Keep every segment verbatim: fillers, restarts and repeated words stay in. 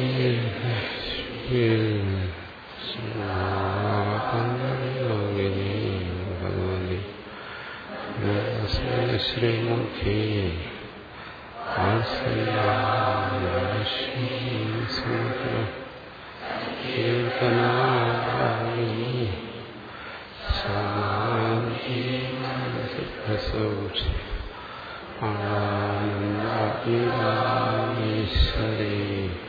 ശ്രീമുഖേ ആനന്ദീശ്വരീ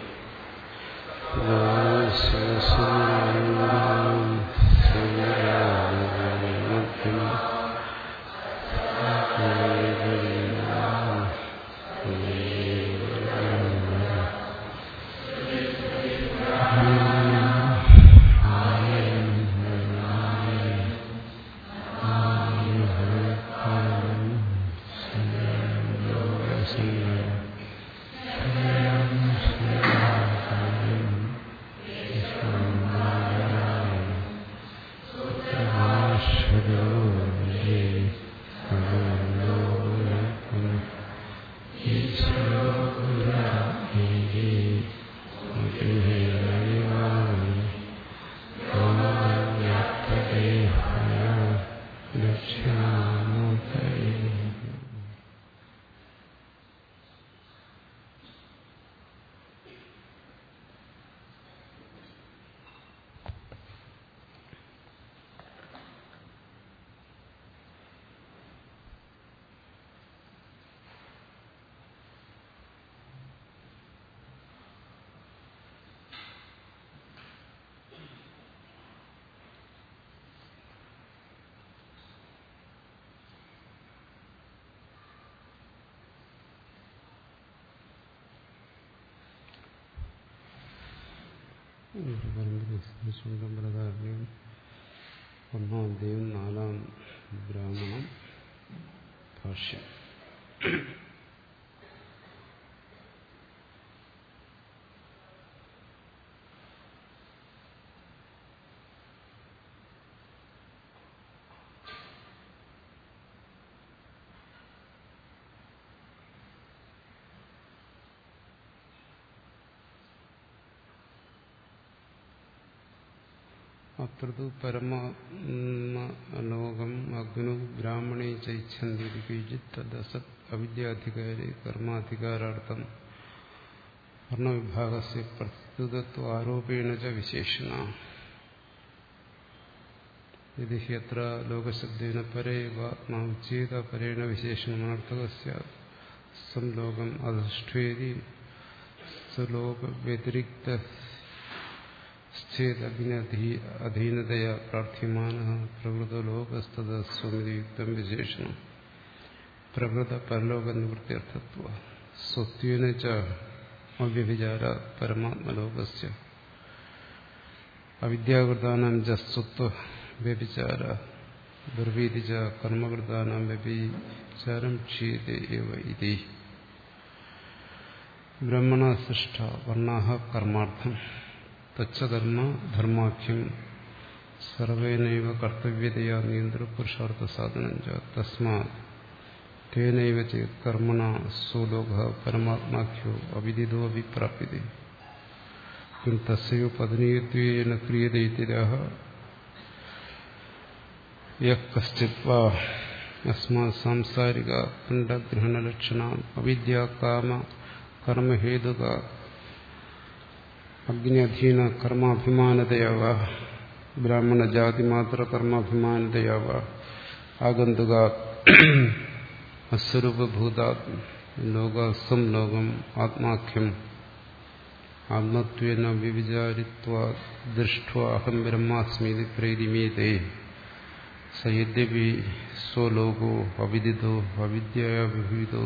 പരമ്പരാധാരണയും ഒന്നാം അധ്യായം നാലാം ബ്രാഹ്മണം ഭാഷ്യം. അത്രതു പരമാത്മലോകം അഗ്നു ബ്രാഹ്മണേ ചൈച്ഛന്തി തദസത് അവിദ്യാധികാരി കർമാധികാരാർത്ഥം വർണ്ണവിഭാഗസ്യ പ്രത്യുതത്വ ആരോപേണ ച വിശേഷണ യദി യത്ര ലോകശബ്ദേന പരേവ ആത്മാ ഉച്യേത പരേണ വിശേഷണമനർത്ഥകസ്യ സംലോകം അധിഷ്ഠേതി സ്വലോകവ്യതിരിക്ത അധീനതയാ പ്രാർത്ഥ്യമാന പ്രകൃതലോകസ്തദസ്വമിതിയുക്തം വിശേഷണം പ്രകൃത പരലോക നിവൃത്യർത്ഥത്വ സ്വത്വേന ച അവ്യഭിചാര പരമാത്മലോകസ്യ അവിദ്യാകൃതാനാം ച സ്വത്വ വ്യഭിചാര ബ്രവീതി ച കർമ്മകൃതാനാം വ്യഭിചാരം ക്ഷീയതേ ഏവ ഇതി ബ്രഹ്മണ സൃഷ്ട വർണ്ണാഃ കർമാർത്ഥം തച്ഛകർമ്മ ധർമാഖ്യം സർവേനൈവ കർത്തവ്യതയാ നിയന്ത്രപുരുഷാർത്ഥ സാധനം ച തസ്മാത് തേനൈവ ചേത് കർമ്മണ സ്വലോകഃ പരമാത്മാഖ്യോ അവിദിതോ അഭിപ്രാപ്യതേ കിം തസ്യോ പതനീയത്വേന ക്രിയതേ ഇത്യതഃ യഃ കശ്ചിത് വാ അസ്മാത് സാംസാരിക അണ്ഡഗ്രഹണലക്ഷണാ അവിദ്യാ കാമ കർമ്മഹേതുക അഗ്നിഅധീന കർമാഭിമാനതയാവ ബ്രാഹ്മണ ജാതിമാത്ര കർമാഭിമാനതയാവ ആഗന്തുക അസ്വരൂപഭൂതാത് ലോകം ലോകം ആത്മാഖ്യം ആത്മത്വേന വിവിചാരിത്വാ ദൃഷ്ട്വാ അഹം ബ്രഹ്മാസ്മീതി പ്രേരിമീതേ സയദ്യപി സ്വലോകോ അവിദിതോ അവിദ്യയാ വിഹിതോ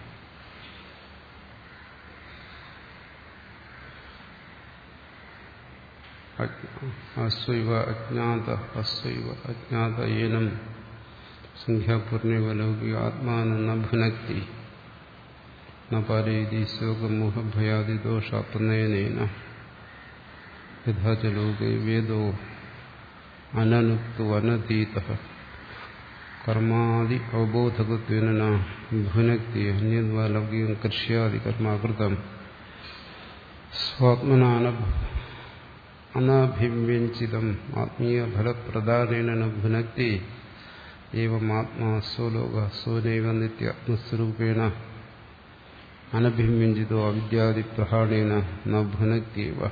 അസ്വൈവ അജ്ഞാത അസ്വൈവ അജ്ഞാത ഏനം സംഖ്യാപൂർണിവ ലൗകിക ആത്മാനം ന ഭുനക്തി ന പാരയതി ശോകമോഹഭയാദി ദോഷാപനയനേന യഥാ ച ലോകേ വേദോ അനനുക്തോ അനതീതഃ കർമാദി അവബോധകത്വേന ന ഭുനക്തി അന്യദ്വാ ലൗകികം കർഷ്യാദി കർമാകൃതം സ്വാത്മനാന അനഭിവ്യഞ്ജിതം ആത്മീയ ഫലപ്രദാനേന ഭുനക്തി ഏവം ആത്മാ സ്വലോക സ്വനൈവ നിത്യാത്മസ്വരൂപേണ അനഭിവ്യഞ്ജിതോ അവിദ്യാദി പ്രഹാണേന ന ഭുനക്തിവ.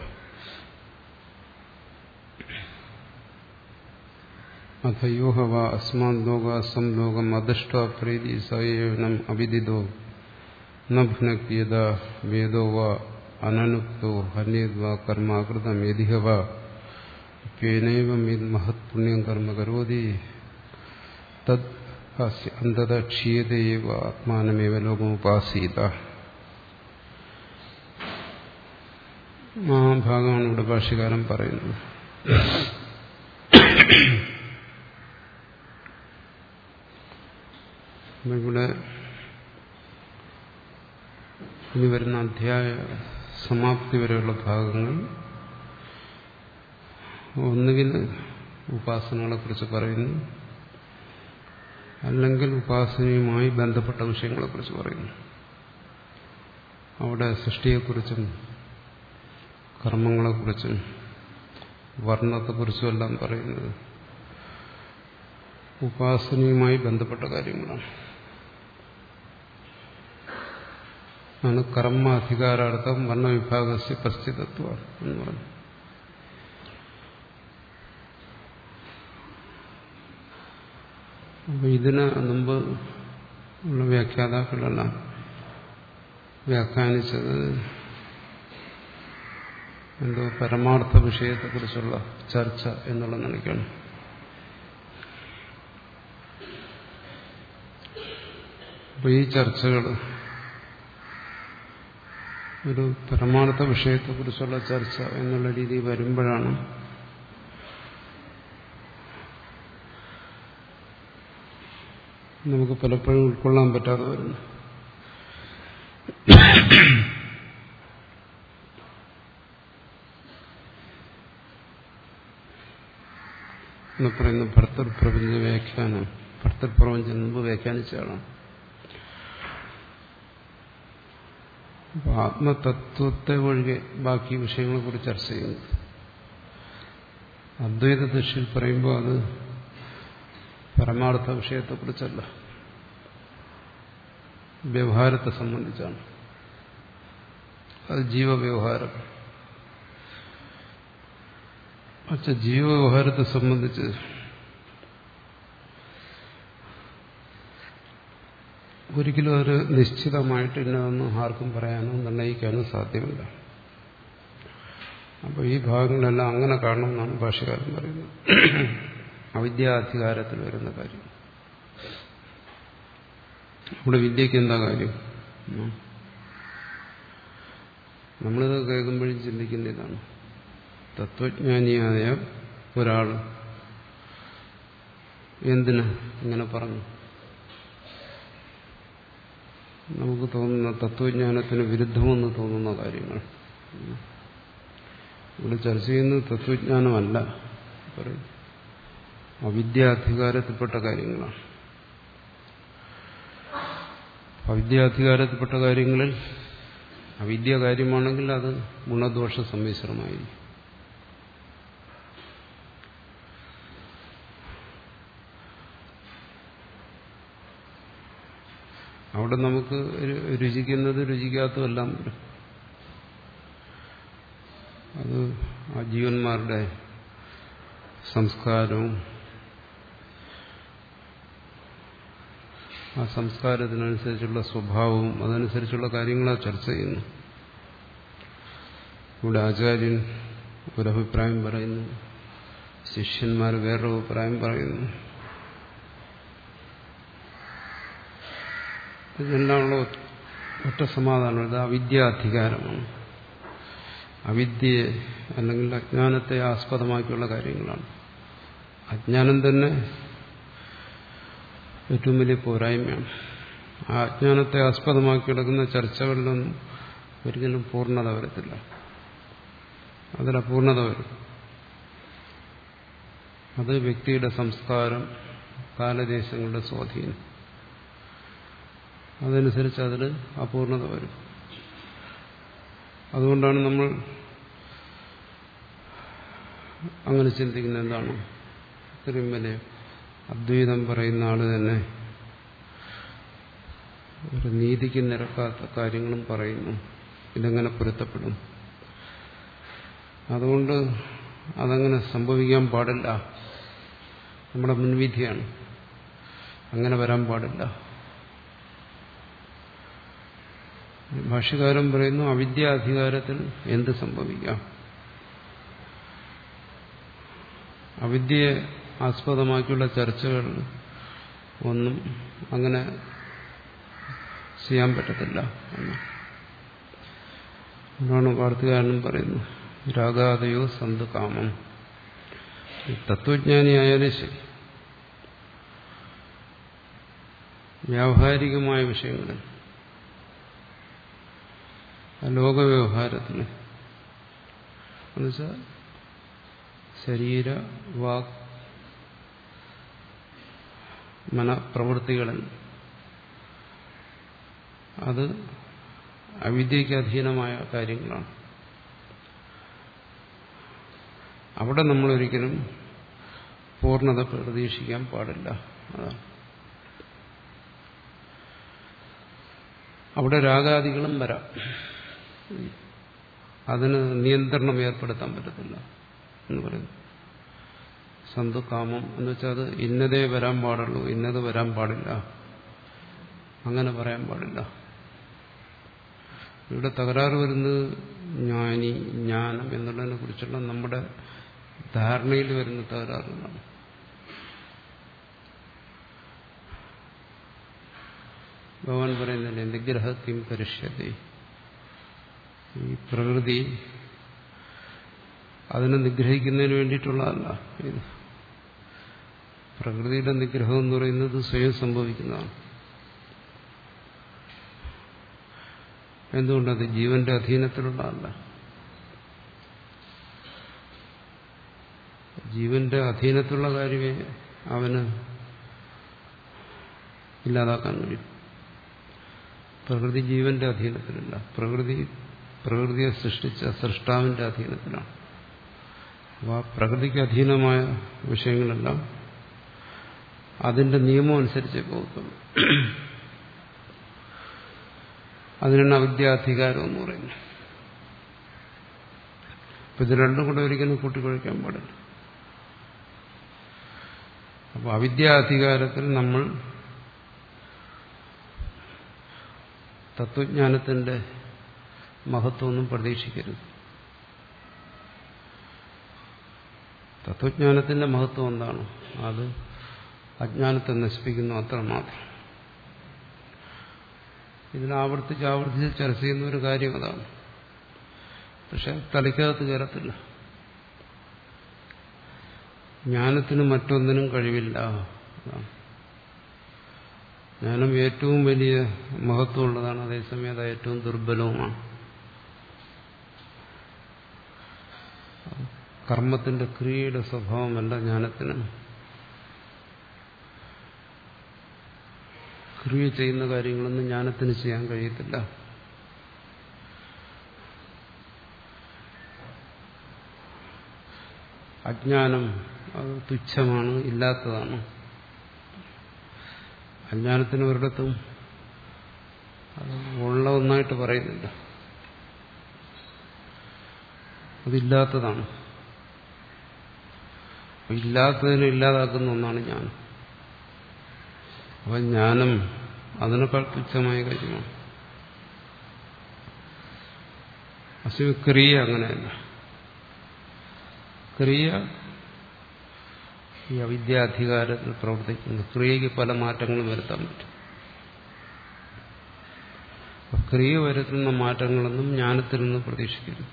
അഥയോ വ അസ്മാദ് ലോക സംലോകം അദൃഷ്ട പ്രീതി സയേവനം അവിദിതോ ന ഭുനക്തി യഥാ വേദോ വ അനനുക്തോ ഹന്യേദ്വാ കർമാകൃതം യദിഹ വ അപ്യേനൈവം യത് മഹത് പുണ്യം കർമ്മ കരോതി തദ് അന്തത ക്ഷീയതേ ഏവ ആത്മാനമേവ ലോകമുപാസീത. ആ ഭാഗമാണ് ഇവിടെ ഭാഷ്യകാരൻ പറയുന്നത്. ഇവിടെ ഇനി വരുന്ന അധ്യായ സമാപ്തി വരെയുള്ള ഭാഗങ്ങൾ ഒന്നുകിൽ ഉപാസനകളെക്കുറിച്ച് പറയുന്നു, അല്ലെങ്കിൽ ഉപാസനയുമായി ബന്ധപ്പെട്ട വിഷയങ്ങളെക്കുറിച്ച് പറയുന്നു. അവിടെ സൃഷ്ടിയെക്കുറിച്ചും കർമ്മങ്ങളെക്കുറിച്ചും വർണ്ണത്തെക്കുറിച്ചും എല്ലാം പറയുന്നത് ഉപാസനയുമായി ബന്ധപ്പെട്ട കാര്യങ്ങളാണ്. ആണ് കർമ്മ അധികാരാർത്ഥം വർണ്ണവിഭാഗസ്യ പശ്ചിതത്വം എന്ന് പറഞ്ഞു. അപ്പൊ ഇതിന് മുമ്പ് ഉള്ള വ്യാഖ്യാതാക്കളെല്ലാം വ്യാഖ്യാനിച്ചത് എന്തോ പരമാർത്ഥ വിഷയത്തെക്കുറിച്ചുള്ള ചർച്ച എന്നുള്ള നിലയ്ക്കാണ്. അപ്പൊ ഈ ചർച്ചകൾ ഒരു പരമാർത്ഥ വിഷയത്തെക്കുറിച്ചുള്ള ചർച്ച എന്നുള്ള രീതി വരുമ്പോഴാണ് നമുക്ക് പലപ്പോഴും ഉൾക്കൊള്ളാൻ പറ്റാതെ വരുന്നു. എന്ന് പറയുന്ന ഭർത്തൃപ്രപഞ്ച വ്യാഖ്യാനം, ഭർത്തൃപ്രപഞ്ചം മുമ്പ് വ്യാഖ്യാനിച്ചതാണ്. അപ്പൊ ആത്മതത്വത്തെ ഒഴികെ ബാക്കി വിഷയങ്ങളെ കുറിച്ച് ചർച്ച ചെയ്യുന്നത് അദ്വൈത ദൃഷ്ടിയിൽ പറയുമ്പോൾ അത് പരമാർത്ഥ വിഷയത്തെക്കുറിച്ചല്ല, വ്യവഹാരത്തെ സംബന്ധിച്ചാണ്. അത് ജീവവ്യവഹാരം. പക്ഷെ ജീവവ്യവഹാരത്തെ സംബന്ധിച്ച് ഒരിക്കലും ഒരു നിശ്ചിതമായിട്ട് ഇന്നതൊന്നും ആർക്കും പറയാനോ നിർണ്ണയിക്കാനോ സാധ്യമല്ല. അപ്പോൾ ഈ ഭാഗങ്ങളെല്ലാം അങ്ങനെ കാണണമെന്നാണ് ഭാഷ്യകാരൻ പറയുന്നത്. അവിദ്യാധികാരത്തിൽ വരുന്ന കാര്യം. നമ്മുടെ വിദ്യക്ക് എന്താ കാര്യം? നമ്മളിത് കേൾക്കുമ്പോഴും ചിന്തിക്കുന്ന ഇതാണ്, തത്വജ്ഞാനിയായ ഒരാൾ എന്തിന് ഇങ്ങനെ പറഞ്ഞു? നമുക്ക് തോന്നുന്ന തത്വജ്ഞാനത്തിന് വിരുദ്ധമെന്ന് തോന്നുന്ന കാര്യങ്ങൾ ഇവിടെ ചർച്ച ചെയ്യുന്നത് തത്വജ്ഞാനമല്ല, പറയും അവിദ്യാധികാരത്തിൽപ്പെട്ട കാര്യങ്ങളാണ്. അവിദ്യാധികാരത്തിൽപ്പെട്ട കാര്യങ്ങളിൽ അവിദ്യ കാര്യമാണെങ്കിൽ അത് ഗുണദോഷ സമ്മിശ്രമായിരിക്കും. അവിടെ നമുക്ക് രുചിക്കുന്നത് രുചിക്കാത്തതെല്ലാം വരും. അത് ആ ജീവന്മാരുടെ സംസ്കാരവും ആ സംസ്കാരത്തിനനുസരിച്ചുള്ള സ്വഭാവവും അതനുസരിച്ചുള്ള കാര്യങ്ങളാണ് ചർച്ച ചെയ്യുന്നു. ഇവിടെ ആചാര്യൻ ഒരഭിപ്രായം പറയുന്നു, ശിഷ്യന്മാർ വേറൊരു അഭിപ്രായം പറയുന്നു. ഇതെല്ലാമുള്ള ഒറ്റ സമാധാനം. ഇത് അവിദ്യാധികാരമാണ്. അവിദ്യയെ അല്ലെങ്കിൽ അജ്ഞാനത്തെ ആസ്പദമാക്കിയുള്ള കാര്യങ്ങളാണ്. അജ്ഞാനം തന്നെ ഏറ്റവും വലിയ പോരായ്മയാണ്. ആ അജ്ഞാനത്തെ ആസ്പദമാക്കി കിടക്കുന്ന ചർച്ചകളിലൊന്നും ഒരിക്കലും പൂർണ്ണത വരത്തില്ല. അതിലപൂർണത വരും. അത് വ്യക്തിയുടെ സംസ്കാരം, കാലദേശങ്ങളുടെ സ്വാധീനം, അതനുസരിച്ച് അതിൽ അപൂർണത വരും. അതുകൊണ്ടാണ് നമ്മൾ അങ്ങനെ ചിന്തിക്കുന്നത്. എന്താണ് ഇത്രയും വലിയ അദ്വൈതം പറയുന്ന ആള് തന്നെ ഒരു നീതിക്ക് നിരക്കാത്ത കാര്യങ്ങളും പറയുന്നു. ഇതെങ്ങനെ പൊരുത്തപ്പെടും? അതുകൊണ്ട് അതങ്ങനെ സംഭവിക്കാൻ പാടില്ല. നമ്മുടെ മുൻവിധിയാണ്, അങ്ങനെ വരാൻ പാടില്ല. ഭാഷ്യകാരൻ പറയുന്നു അവിദ്യാധികാരത്തിൽ എന്ത് സംഭവിക്കാം? അവിദ്യയെ ആസ്പദമാക്കിയുള്ള ചർച്ചകൾ ഒന്നും അങ്ങനെ ചെയ്യാൻ പറ്റത്തില്ല എന്നാണ് വാർത്തകാരനും പറയുന്നു. രാഗാദയോ സന്ത് കാമം. തത്വജ്ഞാനിയായാലും ശരി, വ്യാവഹാരികമായ വിഷയങ്ങളിൽ, ലോകവ്യവഹാരത്തിന് എന്നുവെച്ചാൽ ശരീര വാക് മനഃപ്രവൃത്തികളിൽ അത് അവിദ്യയ്ക്ക് അധീനമായ കാര്യങ്ങളാണ്. അവിടെ നമ്മളൊരിക്കലും പൂർണ്ണത പ്രതീക്ഷിക്കാൻ പാടില്ല. അതാണ് അവിടെ രാഗാദികളും വരാം, അതിന് നിയന്ത്രണം ഏർപ്പെടുത്താൻ പറ്റത്തില്ല എന്ന് പറയുന്നു. സന്തു കാമം എന്ന് വെച്ചാൽ അത് ഇന്നതേ വരാൻ പാടുള്ളൂ, ഇന്നത് വരാൻ പാടില്ല, അങ്ങനെ പറയാൻ പാടില്ല. ഇവിടെ തകരാറ് വരുന്നത് ജ്ഞാനി ജ്ഞാനം എന്നുള്ളതിനെ കുറിച്ചുള്ള നമ്മുടെ ധാരണയിൽ വരുന്ന തകരാറുകളാണ്. ഭഗവാൻ പറയുന്നില്ലേ നിഗ്രഹത്തിം കരിഷ്യതേ, ഈ പ്രകൃതി അതിനെ നിഗ്രഹിക്കുന്നതിന് വേണ്ടിയിട്ടുള്ളതല്ല. ഇത് പ്രകൃതിയുടെ നിഗ്രഹം എന്ന് പറയുന്നത് സ്വയം സംഭവിക്കുന്നതാണ്. എന്തുകൊണ്ടത് ജീവന്റെ അധീനത്തിലുള്ളതല്ല. ജീവന്റെ അധീനത്തിലുള്ള കാര്യമേ അവന് ഇല്ലാതാക്കാൻ കഴിയും. പ്രകൃതി ജീവന്റെ അധീനത്തിലല്ല, പ്രകൃതി പ്രകൃതിയെ സൃഷ്ടിച്ച സൃഷ്ടാവിന്റെ അധീനത്തിലാണ്. അപ്പോൾ ആ പ്രകൃതിക്ക് അധീനമായ വിഷയങ്ങളെല്ലാം അതിന്റെ നിയമം അനുസരിച്ചേ പോകത്തുള്ളൂ. അതിനാണ് അവിദ്യാധികാരം എന്ന് പറയുന്നത്. അപ്പൊ ഇത് രണ്ടും കൂടെ ഒരിക്കലും കൂട്ടിക്കുഴയ്ക്കാൻ പാടില്ല. അപ്പോൾ അവിദ്യാധികാരത്തിൽ നമ്മൾ തത്വജ്ഞാനത്തിന്റെ മഹത്വമൊന്നും പ്രതീക്ഷിക്കരുത്. തത്വജ്ഞാനത്തിന്റെ മഹത്വം എന്താണ്? അത് അജ്ഞാനത്തെ നശിപ്പിക്കുന്നു, അത്രമാത്രം. ഇതിൽ ആവർത്തിച്ച് ആവർത്തിച്ച് ചർച്ച ചെയ്യുന്ന ഒരു കാര്യം അതാണ്. പക്ഷെ തലയ്ക്കകത്ത് കയറത്തില്ല. ജ്ഞാനത്തിന് മറ്റൊന്നിനും കഴിവില്ല. ജ്ഞാനം ഏറ്റവും വലിയ മഹത്വമുള്ളതാണ്, അതേസമയം അത് ഏറ്റവും ദുർബലവുമാണ്. കർമ്മത്തിന്റെ ക്രിയയുടെ സ്വഭാവമല്ല ജ്ഞാനത്തിന്. ക്രിയ ചെയ്യുന്ന കാര്യങ്ങളൊന്നും ജ്ഞാനത്തിന് ചെയ്യാൻ കഴിയത്തില്ല. അജ്ഞാനം അത് തുച്ഛമാണ്, ഇല്ലാത്തതാണ്. അജ്ഞാനത്തിന് ഒരിടത്തും അത് ഉള്ള ഒന്നായിട്ട് പറയുന്നില്ല, അതില്ലാത്തതാണ്. ഇല്ലാത്തതിനെ ഇല്ലാതാക്കുന്ന ഒന്നാണ് ജ്ഞാനം. അപ്പം ജ്ഞാനം അതിനേക്കാൾ തുച്ഛമായ കാര്യമാണ്. അസ്വ ക്രിയ അങ്ങനെയല്ല. ക്രിയ ഈ അവിദ്യാധികാരത്തിൽ പ്രവർത്തിക്കുന്നു. ക്രിയയ്ക്ക് പല മാറ്റങ്ങളും വരുത്താൻ പറ്റും. ക്രിയ വരുത്തുന്ന മാറ്റങ്ങളൊന്നും ജ്ഞാനത്തിൽ നിന്ന് പ്രതീക്ഷിക്കരുത്.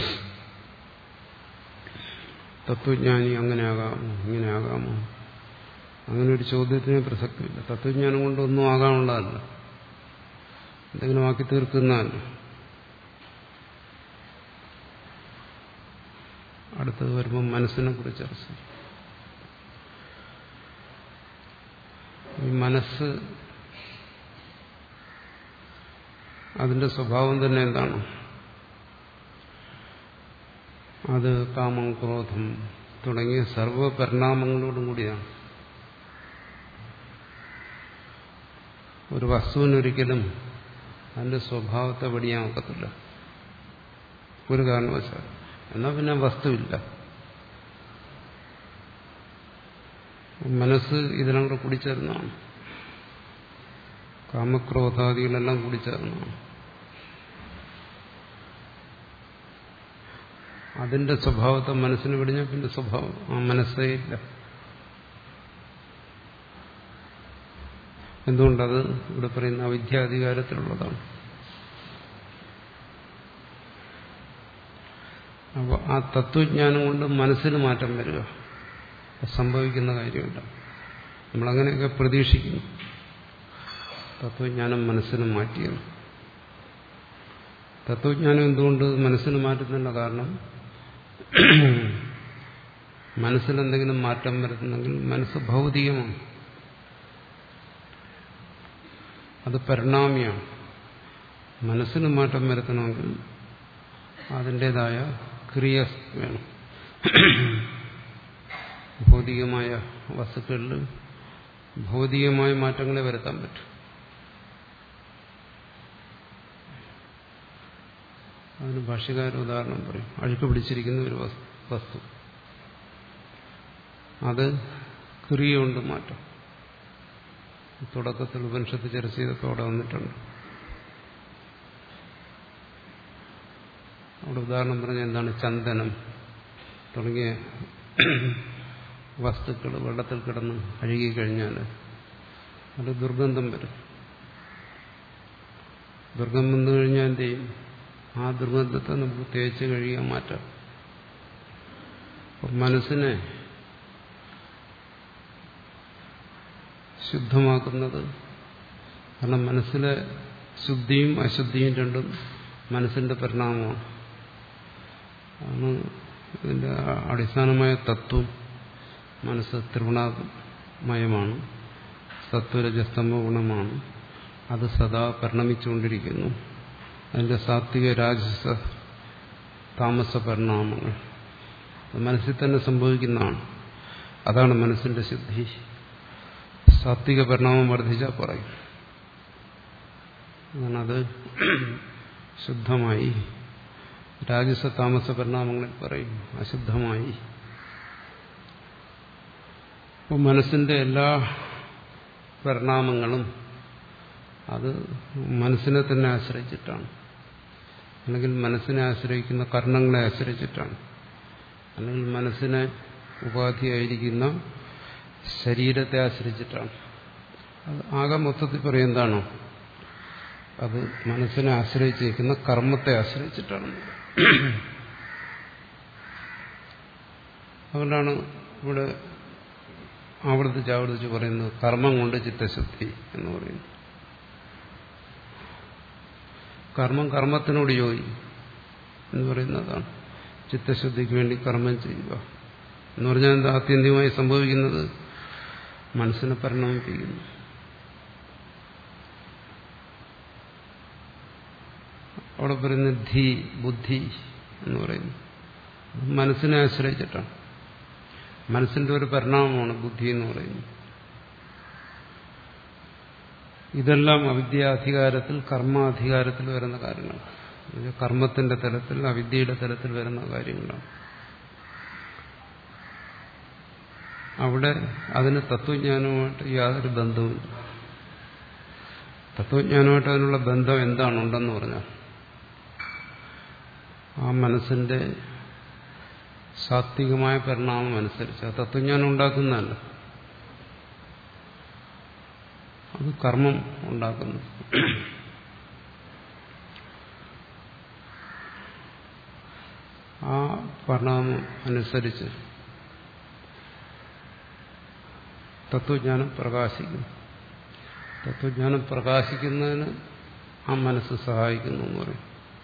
തത്വജ്ഞാനി അങ്ങനെ ആകാമോ, ഇങ്ങനെ ആകാമോ, അങ്ങനെ ഒരു ചോദ്യത്തിന് പ്രസക്തിയില്ല. തത്വജ്ഞാനം കൊണ്ടൊന്നും ആകാനുള്ളതല്ല, എന്തെങ്കിലും ആക്കി തീർക്കുന്നതല്ല. അടുത്തത് വരുമ്പോൾ മനസ്സിനെ കുറിച്ച് ചർച്ച ചെയ്യും. ഈ മനസ്സ് അതിന്റെ സ്വഭാവം തന്നെ എന്താണ്? അത് കാമം, ക്രോധം തുടങ്ങിയ സർവപരിണാമങ്ങളോടും കൂടിയാണ്. ഒരു വസ്തുവിനൊരിക്കലും അതിന്റെ സ്വഭാവത്തെ വെടിയാൻ ഒക്കത്തില്ല ഒരു കാരണവശാലും. എന്നാൽ പിന്നെ വസ്തുവില്ല. മനസ്സ് ഇതിനും കൂടെ കൂടിച്ചേർന്നതാണ്. കാമക്രോധാദികളെല്ലാം കൂടിച്ചേർന്നതാണ്. അതിന്റെ സ്വഭാവത്തെ മനസ്സിന് വെടിഞ്ഞാൽ പിന്നെ സ്വഭാവം ആ മനസ്സേ ഇല്ല. എന്തുകൊണ്ടത് ഇവിടെ പറയുന്ന അവിദ്യാധികാരത്തിലുള്ളതാണ്. അപ്പോൾ ആ തത്വജ്ഞാനം കൊണ്ട് മനസ്സിന് മാറ്റം വരിക സംഭവിക്കുന്ന കാര്യമില്ല. നമ്മളങ്ങനെയൊക്കെ പ്രതീക്ഷിക്കുന്നു. തത്വജ്ഞാനം മനസ്സിന് മാറ്റിയെന്ന്. തത്വജ്ഞാനം എന്തുകൊണ്ട് മനസ്സിന് മാറ്റുന്നില്ല? കാരണം മനസ്സിലെന്തെങ്കിലും മാറ്റം വരുത്തുന്നെങ്കിൽ മനസ്സ് ഭൗതികമാണ്, അത് പരിണാമിയാണ്. മനസ്സിന് മാറ്റം വരുത്തണമെങ്കിൽ അതിൻ്റെതായ ക്രിയ വേണം. ഭൗതികമായ വസ്തുക്കളിൽ ഭൗതികമായ മാറ്റങ്ങളെ വരുത്താൻ പറ്റും. അതിന് ഭാഷ്യകാരൻ ഉദാഹരണം പറയും. അഴുക്ക് പിടിച്ചിരിക്കുന്ന ഒരു വസ്തു, അത് ക്രിയ കൊണ്ട് മാറ്റാം. തുടക്കത്തിൽ ഉപനിഷത്ത് ചർച്ച ചെയ്തപ്പോൾ അവിടെ വന്നിട്ടുണ്ട്. അവിടെ ഉദാഹരണം പറഞ്ഞാൽ എന്താണ്? ചന്ദനം തുടങ്ങിയ വസ്തുക്കൾ വെള്ളത്തിൽ കിടന്ന് അഴുകിക്കഴിഞ്ഞാൽ അത് ദുർഗന്ധം വരും. ദുർഗന്ധം വന്നു കഴിഞ്ഞാൽ എന്ത് ചെയ്യും? ആ ദുർഗന്ധത്തെ നമുക്ക് തേച്ച് കഴുകിയാൽ മാറ്റാം. അപ്പം മനസ്സിനെ ശുദ്ധമാക്കുന്നത്, കാരണം മനസ്സിലെ ശുദ്ധിയും അശുദ്ധിയും രണ്ടും മനസ്സിന്റെ പരിണാമമാണ്. ആണ് ഇതിന്റെ അടിസ്ഥാനമായ തത്വം. മനസ്സ് ത്രിഗുണമയമാണ്, സത്വരജസ്തമോ ഗുണമാണ്. അത് സദാ പരിണമിച്ചുകൊണ്ടിരിക്കുന്നു. അതിന്റെ സാത്വിക രാജസ താമസ പരിണാമങ്ങൾ മനസ്സിൽ തന്നെ സംഭവിക്കുന്നതാണ്. അതാണ് മനസ്സിന്റെ ശുദ്ധി. സാത്വിക പരിണാമം വർദ്ധിച്ചാൽ പറയും അത് ശുദ്ധമായി. രാജസ താമസ പരിണാമങ്ങളിൽ പറയും അശുദ്ധമായി. അപ്പോൾ മനസ്സിന്റെ എല്ലാ പരിണാമങ്ങളും അത് മനസ്സിനെ തന്നെ ആശ്രയിച്ചിട്ടാണ്, അല്ലെങ്കിൽ മനസ്സിനെ ആശ്രയിക്കുന്ന കർണങ്ങളെ ആശ്രയിച്ചിട്ടാണ്, അല്ലെങ്കിൽ മനസ്സിനെ ഉപാധിയായിരിക്കുന്ന ശരീരത്തെ ആശ്രയിച്ചിട്ടാണ്. അത് ആകെ മൊത്തത്തിൽ പറയും എന്താണോ അത് മനസ്സിനെ ആശ്രയിച്ചിരിക്കുന്ന കർമ്മത്തെ ആശ്രയിച്ചിട്ടാണ്. അതുകൊണ്ടാണ് ഇവിടെ ആവർത്തിച്ച് ആവർത്തിച്ച് പറയുന്നത് കർമ്മം കൊണ്ട് ചിത്തശുദ്ധി എന്ന് പറയുന്നു. കർമ്മം കർമ്മത്തിനോട് യോജിക്കും എന്ന് പറയുന്നതാണ്. ചിത്തശുദ്ധിക്ക് വേണ്ടി കർമ്മം ചെയ്യുക എന്ന് പറഞ്ഞാൽ എന്താ ആത്യന്തികമായി സംഭവിക്കുന്നത്? മനസ്സിനെ പരിണമിപ്പിക്കുന്നു. അവിടെ പറയുന്ന ധീ ബുദ്ധി എന്ന് പറയുന്നു മനസ്സിനെ ആശ്രയിച്ചിട്ടാണ്. മനസ്സിന്റെ ഒരു പരിണാമമാണ് ബുദ്ധി എന്ന് പറയുന്നത്. ഇതെല്ലാം അവിദ്യാധികാരത്തിൽ കർമാധികാരത്തിൽ വരുന്ന കാര്യങ്ങൾ. കർമ്മത്തിന്റെ തലത്തിൽ അവിദ്യയുടെ തലത്തിൽ വരുന്ന കാര്യങ്ങളാണ്. അവിടെ അതിന് തത്വജ്ഞാനവുമായിട്ട് യാതൊരു ബന്ധവുമില്ല. തത്വജ്ഞാനമായിട്ട് അതിനുള്ള ബന്ധം എന്താണ് ഉണ്ടെന്ന് പറഞ്ഞാൽ ആ മനസ്സിന്റെ സാത്വികമായ പരിണാമം അനുസരിച്ച് ആ തത്വജ്ഞാനം ഉണ്ടാക്കുന്നതല്ല, അത് കർമ്മം ഉണ്ടാക്കുന്നു. ആ പരിണാമം അനുസരിച്ച് തത്വജ്ഞാനം പ്രകാശിക്കുന്നു. തത്വജ്ഞാനം പ്രകാശിക്കുന്നതിന് ആ മനസ്സ് സഹായിക്കുന്നു എന്ന് പറയും.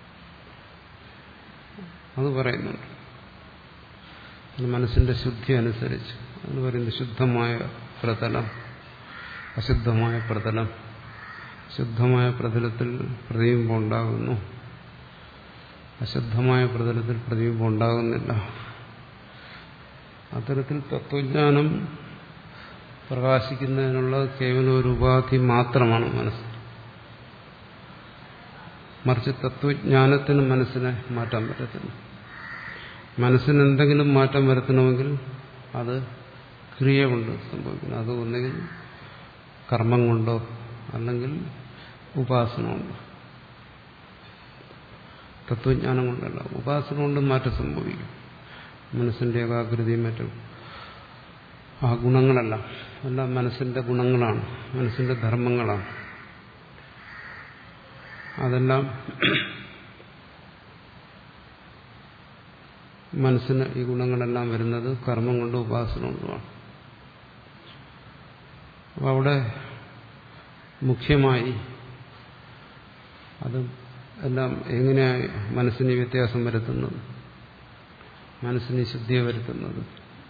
അത് പറയുന്നുണ്ട്. മനസ്സിന്റെ ശുദ്ധി അനുസരിച്ച് എന്ന് പറയുന്നത് ശുദ്ധമായ പ്രതലം, അശുദ്ധമായ പ്രതലം. ശുദ്ധമായ പ്രതലത്തിൽ പ്രതിബിംബം ഉണ്ടാകുന്നു, അശുദ്ധമായ പ്രതലത്തിൽ പ്രതിബിംബം ഉണ്ടാകുന്നില്ല. അത്തരത്തിൽ തത്വജ്ഞാനം പ്രകാശിക്കുന്നതിനുള്ള കേവലം ഒരു ഉപാധി മാത്രമാണ് മനസ്സ്. മറിച്ച് തത്വജ്ഞാനത്തിന് മനസ്സിനെ മാറ്റാൻ പറ്റത്തില്ല. മനസ്സിന് എന്തെങ്കിലും മാറ്റം വരുത്തണമെങ്കിൽ അത് ക്രിയ കൊണ്ട് സംഭവിക്കണം. അത് ഒന്നുകിൽ കർമ്മം കൊണ്ടോ അല്ലെങ്കിൽ ഉപാസന കൊണ്ടോ. തത്വജ്ഞാനം കൊണ്ടല്ല, ഉപാസന കൊണ്ട് മാറ്റം സംഭവിക്കും. മനസ്സിന്റെ ഏകാഗ്രതയും മറ്റും ആ ഗുണങ്ങളല്ല, എല്ലാം മനസ്സിന്റെ ഗുണങ്ങളാണ്, മനസ്സിന്റെ ധർമ്മങ്ങളാണ്. അതെല്ലാം മനസ്സിന് ഈ ഗുണങ്ങളെല്ലാം വരുന്നത് കർമ്മം കൊണ്ടും ഉപാസന കൊണ്ടുമാണ്. അപ്പം അവിടെ മുഖ്യമായി അത് എല്ലാം എങ്ങനെയാണ് മനസ്സിന് വ്യത്യാസം വരുത്തുന്നത്, മനസ്സിന് ശുദ്ധിയെ വരുത്തുന്നത്?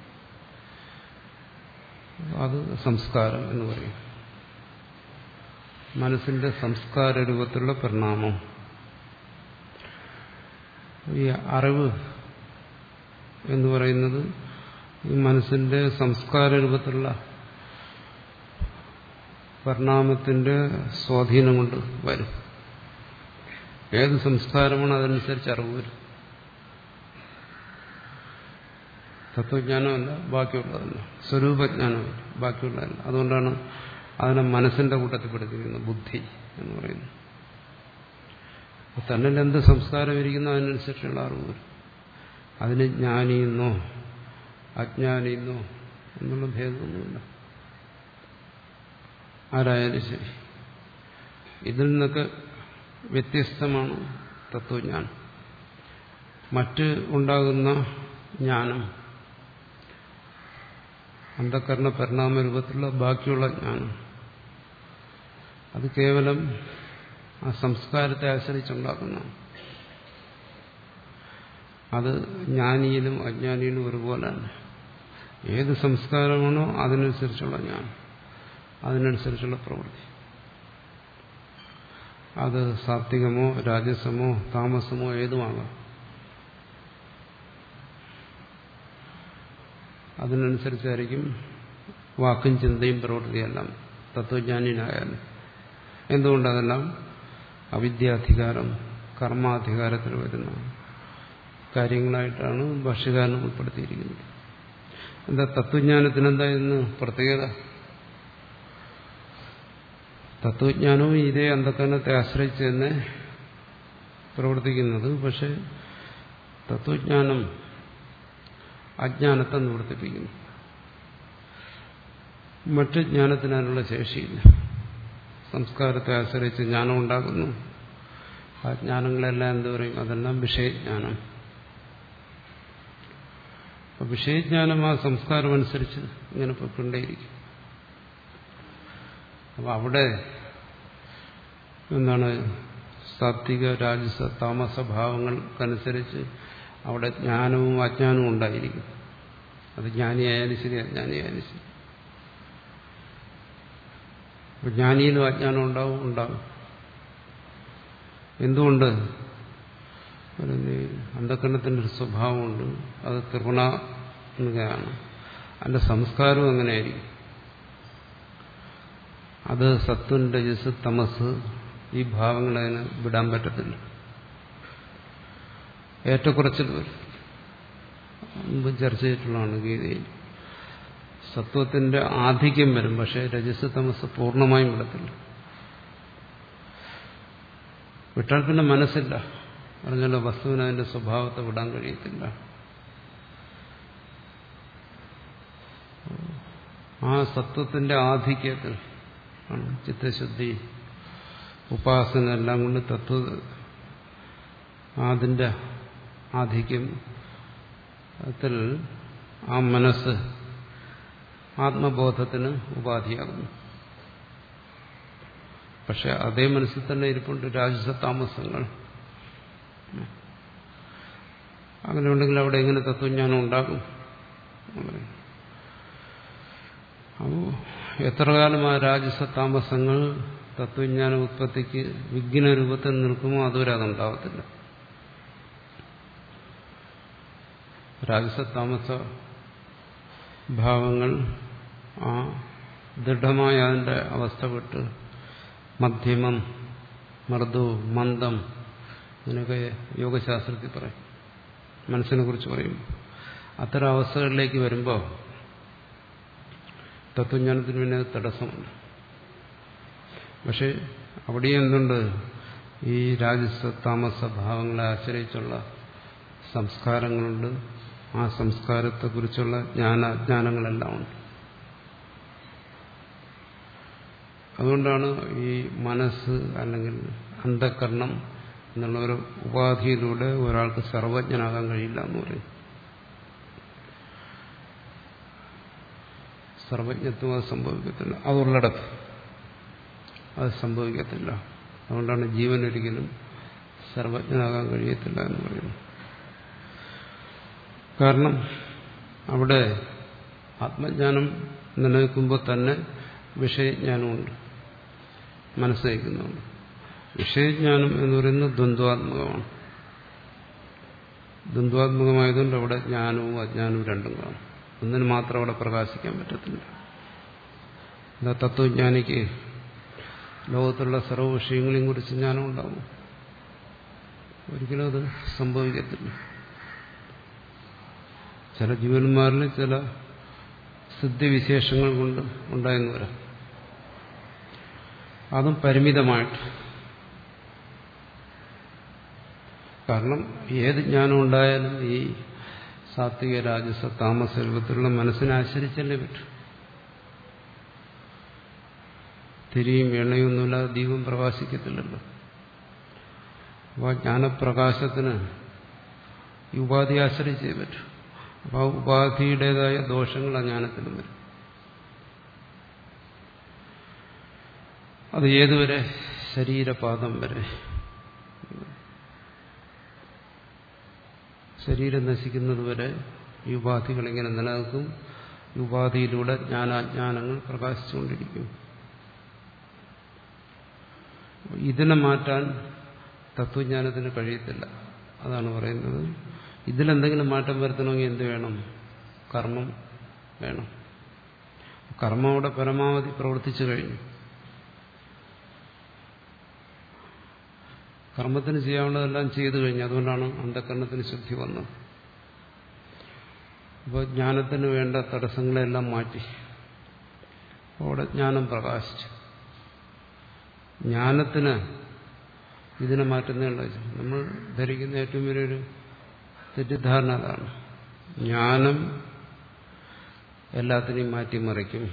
അത് സംസ്കാരം എന്ന് പറയും. മനസ്സിന്റെ സംസ്കാര രൂപത്തിലുള്ള പരിണാമം. ഈ അറിവ് എന്ന് പറയുന്നത് ഈ മനസ്സിന്റെ സംസ്കാര രൂപത്തിലുള്ള പരിണാമത്തിന്റെ സ്വാധീനം കൊണ്ട് വരും. ഏത് സംസ്കാരമാണ് അതനുസരിച്ച് അറിവ് വരും. തത്വജ്ഞാനമല്ല, ബാക്കിയുള്ളതല്ല. സ്വരൂപജ്ഞാനമല്ല, ബാക്കിയുള്ളതല്ല. അതുകൊണ്ടാണ് അതിനെ മനസ്സിന്റെ കൂട്ടത്തിൽപ്പെടുത്തിയിരിക്കുന്നത് ബുദ്ധി എന്ന് പറയുന്നത്. തന്നിൽ എന്ത് സംസ്കാരം ഇരിക്കുന്നോ അതിനനുസരിച്ചുള്ള അറിവ് വരും. അതിന് ജ്ഞാനിയെന്നോ അജ്ഞാനിയെന്നോ എന്നുള്ള ഭേദമൊന്നുമില്ല. ആരായാലും ശരി, ഇതിൽ നിന്നൊക്കെ വ്യത്യസ്തമാണ് തത്വജ്ഞാനം. മറ്റ് ഉണ്ടാകുന്ന ജ്ഞാനം അന്ധകരണ പരിണാമ രൂപത്തിലുള്ള ബാക്കിയുള്ള ജ്ഞാനം അത് കേവലം ആ സംസ്കാരത്തെ ആശ്രയിച്ചുണ്ടാക്കുന്നതാണ്. അത് ജ്ഞാനിയിലും അജ്ഞാനിയിലും ഒരുപോലെ തന്നെ. ഏത് സംസ്കാരമാണോ അതിനനുസരിച്ചുള്ള ജ്ഞാനം, അതിനനുസരിച്ചുള്ള പ്രവൃത്തി. അത് സാത്വികമോ രാജസമോ താമസമോ ഏതുമാകാം. അതിനനുസരിച്ചായിരിക്കും വാക്കും ചിന്തയും പ്രവൃത്തിയെല്ലാം തത്വജ്ഞാനിനായാലും. എന്തുകൊണ്ടതെല്ലാം അവിദ്യാധികാരം കർമാധികാരത്തിൽ വരുന്ന കാര്യങ്ങളായിട്ടാണ് ഭാഷ്യകാരൻ ഉൾപ്പെടുത്തിയിരിക്കുന്നത്. എന്താ തത്വജ്ഞാനത്തിനെന്തായിരുന്നു പ്രത്യേകത? തത്വജ്ഞാനവും ഇതേ അന്ധകരണത്തെ ആശ്രയിച്ച് തന്നെ പ്രവർത്തിക്കുന്നത്. പക്ഷെ തത്വജ്ഞാനം അജ്ഞാനത്തെ നിവർത്തിപ്പിക്കുന്നു. മറ്റ് ജ്ഞാനത്തിനുള്ള ശേഷിയില്ല. സംസ്കാരത്തെ ആശ്രയിച്ച് ജ്ഞാനം ഉണ്ടാകുന്നു. ആ ജ്ഞാനങ്ങളെല്ലാം എന്തു പറയും? അതെല്ലാം വിഷയജ്ഞാനം. അപ്പൊ വിഷയജ്ഞാനം ആ സംസ്കാരം അനുസരിച്ച് ഇങ്ങനെ പോയിക്കൊണ്ടേയിരിക്കും. അപ്പൊ അവിടെ എന്താണ് സാത്വിക രാജസ താമസ ഭാവങ്ങൾക്കനുസരിച്ച് അവിടെ ജ്ഞാനവും അജ്ഞാനവും ഉണ്ടായിരിക്കും. അത് ജ്ഞാനിയായാലും ശരി അജ്ഞാനിയായാലും ശരി. ജ്ഞാനിയിലും അജ്ഞാനം ഉണ്ടാവും ഉണ്ടാവും എന്തുകൊണ്ട്? അന്ധകരണത്തിൻ്റെ ഒരു സ്വഭാവമുണ്ട്. അത് ത്രിഗുണാത്മകയാണ്. അതിൻ്റെ സംസ്കാരവും അങ്ങനെയായിരിക്കും. അത് സത്വം രജസ് തമസ് ഈ ഭാവങ്ങളതിന് വിടാൻ പറ്റത്തില്ല. ഏറ്റക്കുറച്ചിൽ വരും. മുമ്പ് ചർച്ച ചെയ്തിട്ടുള്ളതാണ് ഗീതയിൽ. സത്വത്തിന്റെ ആധിക്യം വരും, പക്ഷേ രജസ് തമസ് പൂർണ്ണമായും വിടത്തില്ല. വിട്ടാൽ പിന്നെ മനസ്സില്ല. പറഞ്ഞല്ലോ, വസ്തുവിന് അതിന്റെ സ്വഭാവത്തെ വിടാൻ കഴിയത്തില്ല. ആ സത്വത്തിന്റെ ആധിക്യത്തിൽ ആണ് ചിത്തശുദ്ധി ഉപാസന എല്ലാം കൊണ്ട് തത്വ അതിന്റെ ആധിക്യത്തിൽ ആ മനസ്സ് ആത്മബോധത്തിന് ഉപാധിയാകുന്നു. പക്ഷെ അതേ മനസ്സിൽ തന്നെ ഇരിപ്പുണ്ട് രാജസ താമസങ്ങൾ. അങ്ങനെ ഉണ്ടെങ്കിൽ അവിടെ എങ്ങനെ തത്വജ്ഞാനം ഉണ്ടാകും? അപ്പോൾ എത്ര കാലം ആ രാജസ താമസങ്ങൾ തത്വജ്ഞാന ഉത്പത്തിക്ക് വിഘ്ന രൂപത്തിൽ നിൽക്കുമോ അതുവരെ അതുണ്ടാവത്തില്ല. രാജസ താമസ ഭാവങ്ങൾ ആ ദൃഢമായ അതിൻ്റെ അവസ്ഥ വിട്ട് മധ്യമം, മൃദു, മന്ദം ഇങ്ങനെയൊക്കെ യോഗശാസ്ത്രത്തിൽ പറയും, മനസ്സിനെ കുറിച്ച് പറയും. അത്തരം അവസ്ഥകളിലേക്ക് വരുമ്പോൾ തത്വജ്ഞാനത്തിന് പിന്നെ തടസ്സമുണ്ട്. പക്ഷെ അവിടെ എന്തുണ്ട്? ഈ രാജസ താമസ ഭാവങ്ങളെ ആശ്രയിച്ചുള്ള സംസ്കാരങ്ങളുണ്ട്. ആ സംസ്കാരത്തെക്കുറിച്ചുള്ള ജ്ഞാനാജ്ഞാനങ്ങളെല്ലാം ഉണ്ട്. അതുകൊണ്ടാണ് ഈ മനസ്സ് അല്ലെങ്കിൽ അന്ധകരണം എന്നുള്ള ഒരു ഉപാധിയിലൂടെ ഒരാൾക്ക് സർവജ്ഞനാകാൻ കഴിയില്ല എന്ന് പറയും. സർവജ്ഞത്വം അത് സംഭവിക്കത്തില്ല. അതുള്ളിടത്ത് അത് സംഭവിക്കത്തില്ല. അതുകൊണ്ടാണ് ജീവനൊരിക്കലും സർവജ്ഞനാകാൻ കഴിയത്തില്ല എന്ന് പറയുന്നത്. കാരണം അവിടെ ആത്മജ്ഞാനം നിലനിൽക്കുമ്പോൾ തന്നെ വിഷയജ്ഞാനമുണ്ട്, മനസ്സയക്കുന്നുണ്ട്. വിഷയജ്ഞാനം എന്ന് പറയുന്നത് ദ്വന്ദ്വാത്മകമാണ്. ദ്വന്ദ്വാത്മകമായതുകൊണ്ട് അവിടെ ജ്ഞാനവും അജ്ഞാനവും രണ്ടും കാണും. ഒന്നിന് മാത്രം അവിടെ പ്രകാശിക്കാൻ പറ്റത്തില്ല. എന്താ തത്വജ്ഞാനിക്ക് ലോകത്തുള്ള സർവ്വ വിഷയങ്ങളെയും കുറിച്ച് ജ്ഞാനം ഉണ്ടാവും? ഒരിക്കലും അത് സംഭവിക്കത്തില്ല. ചില ജീവന്മാരിൽ ചില സിദ്ധിവിശേഷങ്ങൾ കൊണ്ട് ഉണ്ടായെന്ന് വരാം. അതും പരിമിതമായിട്ട്. കാരണം ഏത് ജ്ഞാനം ഉണ്ടായാലും ഈ സാത്വിക രാജസ താമസ രൂപത്തിലുള്ള മനസ്സിനെ ആശ്രയിച്ചല്ലേ പറ്റും. തിരിയും എണ്ണയൊന്നുമില്ലാതെ ദീപം പ്രകാശിക്കത്തില്ലല്ലോ. അപ്പോൾ ജ്ഞാനപ്രകാശത്തിന് ഈ ഉപാധി ആശ്രയിച്ചേ പറ്റൂ. അപ്പോൾ ആ ഉപാധിയുടേതായ ദോഷങ്ങൾ ആ ജ്ഞാനത്തിനും വരും. അത് ഏതുവരെ? ശരീരപാദം വരെ. ശരീരം നശിക്കുന്നതുവരെ ഈ ഉപാധികൾ ഇങ്ങനെ നിലനിൽക്കും. ഈ ഉപാധിയിലൂടെ ജ്ഞാനാജ്ഞാനങ്ങൾ പ്രകാശിച്ചുകൊണ്ടിരിക്കും. ഇതിനെ മാറ്റാൻ തത്വജ്ഞാനത്തിന് കഴിയത്തില്ല. അതാണ് പറയുന്നത്. ഇതിലെന്തെങ്കിലും മാറ്റം വരുത്തണമെങ്കിൽ എന്ത് വേണം? കർമ്മം വേണം. കർമ്മം അവിടെ പരമാവധി പ്രവർത്തിച്ചു കഴിഞ്ഞു. കർമ്മത്തിന് ചെയ്യാവുന്നതെല്ലാം ചെയ്തു കഴിഞ്ഞു. അതുകൊണ്ടാണ് അന്ധകരണത്തിന് ശുദ്ധി വന്നത്. അപ്പോൾ ജ്ഞാനത്തിന് വേണ്ട തടസ്സങ്ങളെല്ലാം മാറ്റി അവിടെ ജ്ഞാനം പ്രകാശിച്ചു. ജ്ഞാനത്തിന് ഇതിനെ മാറ്റുന്നതുണ്ട്. നമ്മൾ ധരിക്കുന്ന ഏറ്റവും വലിയൊരു തെറ്റിദ്ധാരണ അതാണ്. ജ്ഞാനം എല്ലാത്തിനെയും മാറ്റിമറിക്കും.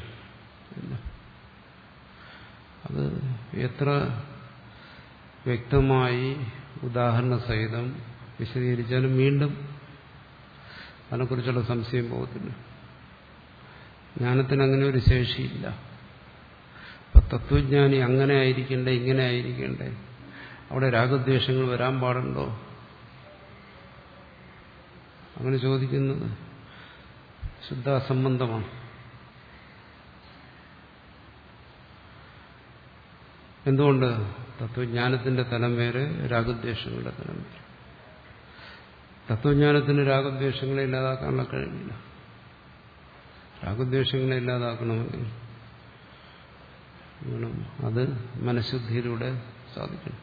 അത് എത്ര വ്യക്തമായി ഉദാഹരണ സഹിതം വിശദീകരിച്ചാലും വീണ്ടും അതിനെക്കുറിച്ചുള്ള സംശയം പോകത്തില്ല. ജ്ഞാനത്തിന് അങ്ങനെ ഒരു ശേഷിയില്ല. അപ്പൊ തത്വജ്ഞാനി അങ്ങനെ ആയിരിക്കണ്ടേ, ഇങ്ങനെ ആയിരിക്കണ്ടേ, അവിടെ രാഗദ്വേഷങ്ങൾ വരാൻ പാടുണ്ടോ? അങ്ങനെ ചോദിക്കുന്നത് ശുദ്ധ അസംബന്ധമാണ്. എന്തുകൊണ്ട്? തത്വജ്ഞാനത്തിന്റെ തലം വേറെ, രാഗദ്വേഷങ്ങളുടെ തലം വേറെ. തത്വജ്ഞാനത്തിന് രാഗദ്വേഷങ്ങളെ ഇല്ലാതാക്കാനുള്ള കഴിവില്ല. രാഗദ്വേഷങ്ങളെ ഇല്ലാതാക്കണമെങ്കിൽ അത് മനഃശുദ്ധിയിലൂടെ സാധിക്കണം.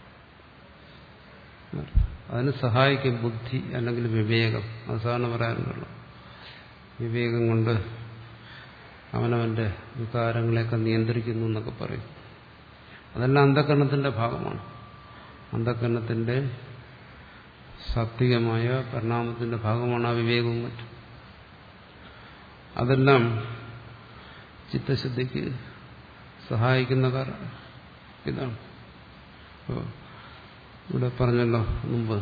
അതിന് സഹായിക്കും ബുദ്ധി അല്ലെങ്കിൽ വിവേകം. അത് സാധാരണ പറയാറുണ്ടല്ലോ, വിവേകം കൊണ്ട് അവനവന്റെ വികാരങ്ങളെയൊക്കെ നിയന്ത്രിക്കുന്നു എന്നൊക്കെ പറയും. അതെല്ലാം അന്ധകരണത്തിന്റെ ഭാഗമാണ്. അന്ധകരണത്തിന്റെ സാത്വികമായ പരിണാമത്തിന്റെ ഭാഗമാണ് ആ വിവേകവും മറ്റും. അതെല്ലാം ചിത്തശുദ്ധിക്ക് സഹായിക്കുന്ന കാരണം ഇതാണ്. ഇവിടെ പറഞ്ഞല്ലോ മുമ്പ്,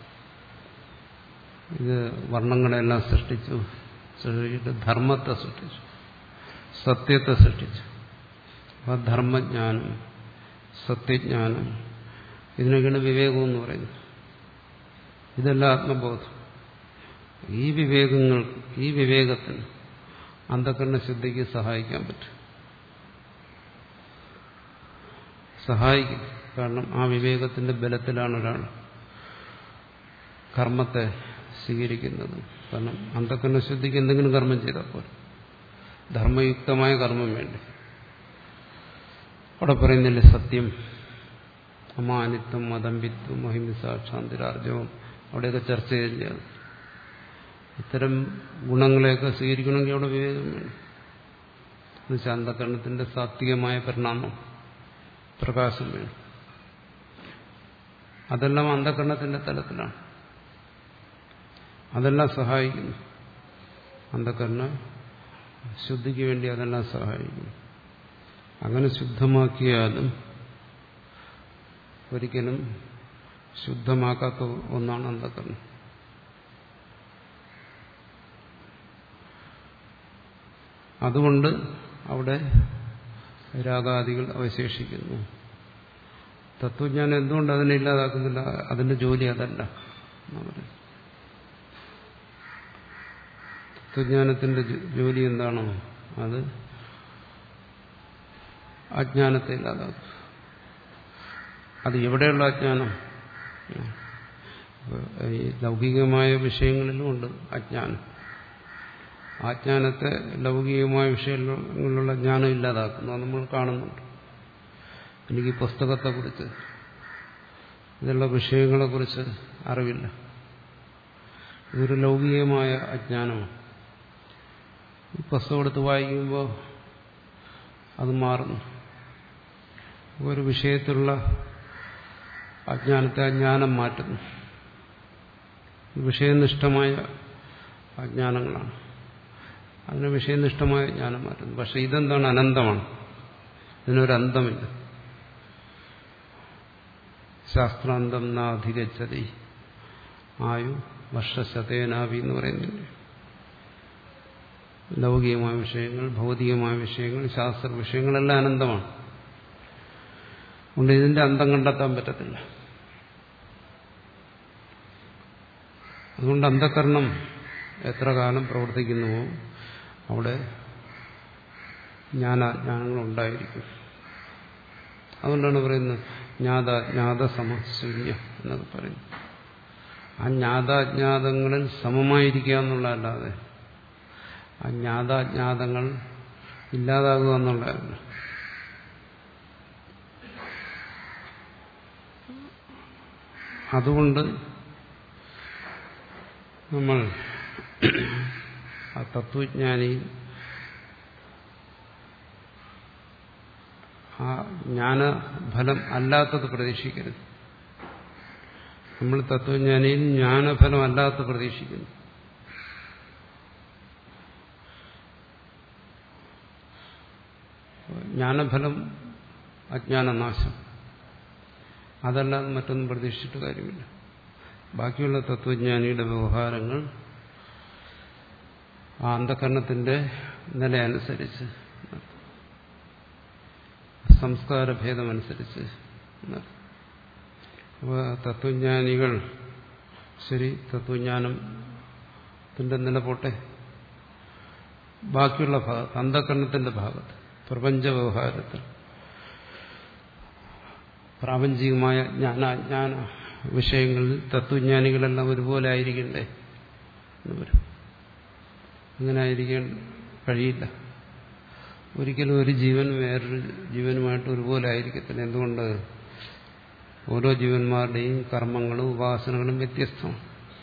ഇത് വർണ്ണങ്ങളെല്ലാം സൃഷ്ടിച്ചു, സൃഷ്ടിച്ചിട്ട് ധർമ്മത്തെ സൃഷ്ടിച്ചു, സത്യത്തെ സൃഷ്ടിച്ചു. ആ ധർമ്മജ്ഞാനം, സത്യജ്ഞാനം, ഇതിനൊക്കെയാണ് വിവേകം എന്ന് പറയുന്നത്. ഇതെല്ലാം ആത്മബോധം. ഈ വിവേകങ്ങൾ, ഈ വിവേകത്തിന് അന്ധകരണശുദ്ധിക്ക് സഹായിക്കാൻ പറ്റും. സഹായിക്കും. കാരണം ആ വിവേകത്തിന്റെ ബലത്തിലാണ് ഒരാൾ കർമ്മത്തെ സ്വീകരിക്കുന്നത്. കാരണം അന്ധകരണ ശുദ്ധിക്ക് എന്തെങ്കിലും കർമ്മം ചെയ്താൽ പോലെ ധർമ്മയുക്തമായ കർമ്മം വേണ്ടേ. അവിടെ പറയുന്നില്ലേ സത്യം, അമാനിത്വം, മദംബിത്വം, അഹിംസ, ക്ഷാന്തിരാർജവം, അവിടെയൊക്കെ ചർച്ച ചെയ്തത്. ഇത്തരം ഗുണങ്ങളെയൊക്കെ സ്വീകരിക്കണമെങ്കിൽ അവിടെ വിവേകം വേണം. എന്നുവെച്ചാൽ അന്ധകരണത്തിന്റെ സാത്വികമായ പരിണാമം, പ്രകാശം വേണം. അതെല്ലാം അന്ധകരണത്തിന്റെ തലത്തിലാണ്. അതെല്ലാം സഹായിക്കുന്നു. അന്ധകരണ ശുദ്ധിക്ക് വേണ്ടി അതെല്ലാം സഹായിക്കുന്നു. അങ്ങനെ ശുദ്ധമാക്കിയാലും ഒരിക്കലും ശുദ്ധമാക്കാത്ത ഒന്നാണ് അന്ധകരണം. അതുകൊണ്ട് അവിടെ രാഗാദികൾ അവശേഷിക്കുന്നു. തത്വജ്ഞാനം എന്തുകൊണ്ട് അതിനെ ഇല്ലാതാക്കുന്നില്ല? അതിന്റെ ജോലി അതല്ല. തത്വജ്ഞാനത്തിന്റെ ജോലി എന്താണോ അത് അജ്ഞാനത്തെ ഇല്ലാതാക്കും. അത് എവിടെയുള്ള അജ്ഞാനം? ഈ ലൗകികമായ വിഷയങ്ങളിലുമുണ്ട് അജ്ഞാനം. അജ്ഞാനത്തെ ലൗകികമായ വിഷയങ്ങളിലുള്ള ജ്ഞാനം ഇല്ലാതാക്കുന്നു. അത് നമ്മൾ കാണുന്നുണ്ട്. എനിക്ക് പുസ്തകത്തെക്കുറിച്ച്, ഇതിലുള്ള വിഷയങ്ങളെക്കുറിച്ച് അറിവില്ല. ഇതൊരു ലൗകികമായ അജ്ഞാനമാണ്. ഈ പുസ്തകം എടുത്ത് വായിക്കുമ്പോൾ അത് മാറുന്നു. ഒരു വിഷയത്തിലുള്ള അജ്ഞാനത്തെ അജ്ഞാനം മാറ്റുന്നു. വിഷയനിഷ്ഠമായ അജ്ഞാനങ്ങളാണ്. അതിന് വിഷയനിഷ്ഠമായ ജ്ഞാനം മാറ്റുന്നു. പക്ഷെ ഇതെന്താണ്? അനന്തമാണ്. ഇതിനൊരന്തമില്ല. ശാസ്ത്രാന്തം നാധികച്ചതി ആയു വർഷശതേനാവി എന്ന് പറയുന്നില്ല. ലൗകികമായ വിഷയങ്ങൾ, ഭൗതികമായ വിഷയങ്ങൾ, ശാസ്ത്ര വിഷയങ്ങളെല്ലാം അനന്തമാണ്. അതുകൊണ്ട് ഇതിന്റെ അന്തം കണ്ടെത്താൻ പറ്റത്തില്ല. അതുകൊണ്ട് അന്ധകരണം എത്ര കാലം പ്രവർത്തിക്കുന്നുവോ അവിടെ ജ്ഞാനാജ്ഞാനങ്ങളുണ്ടായിരിക്കും. അതുകൊണ്ടാണ് പറയുന്നത് ജ്ഞാതാജ്ഞാത സമശൂന്യ എന്നൊക്കെ പറയുന്നു. ആ ജ്ഞാതാജ്ഞാതങ്ങളിൽ സമമായിരിക്കുക എന്നുള്ളതല്ലാതെ ആ ജ്ഞാതാജ്ഞാതങ്ങൾ ഇല്ലാതാകുക എന്നുള്ളതല്ല. അതുകൊണ്ട് നമ്മൾ ആ തത്വജ്ഞാനി ആ ജ്ഞാനഫലം അല്ലാത്തത് പ്രതീക്ഷിക്കരുത്. നമ്മൾ തത്വജ്ഞാനിയിൽ ജ്ഞാനഫലം അല്ലാത്ത പ്രതീക്ഷിക്കുന്നു. ജ്ഞാനഫലം അജ്ഞാനനാശം, അതല്ലാതെ മറ്റൊന്നും പ്രതീക്ഷിച്ചിട്ട് കാര്യമില്ല. ബാക്കിയുള്ള തത്വജ്ഞാനിയുടെ വ്യവഹാരങ്ങൾ ആ അന്ധകരണത്തിന്റെ നില അനുസരിച്ച്, സംസ്കാരഭേദമനുസരിച്ച്. അപ്പോൾ തത്വജ്ഞാനികൾ ശരി, തത്വജ്ഞാനത്തിന്റെ നില പോട്ടെ. ബാക്കിയുള്ള ഭാഗത്ത്, അന്ധകരണത്തിന്റെ ഭാഗത്ത്, പ്രപഞ്ച വ്യവഹാരത്തിൽ പ്രാപഞ്ചികമായ ജ്ഞാനാജ്ഞാന വിഷയങ്ങളിൽ തത്വജ്ഞാനികളെല്ലാം ഒരുപോലെ ആയിരിക്കണ്ടേ എന്ന് വരും. അങ്ങനെ ആയിരിക്കാൻ കഴിയില്ല. ഒരിക്കലും ഒരു ജീവൻ വേറൊരു ജീവനുമായിട്ട് ഒരുപോലെ ആയിരിക്കത്തില്ല. എന്തുകൊണ്ട്? ഓരോ ജീവന്മാരുടെയും കർമ്മങ്ങളും ഉപാസനകളും വ്യത്യസ്തമാണ്.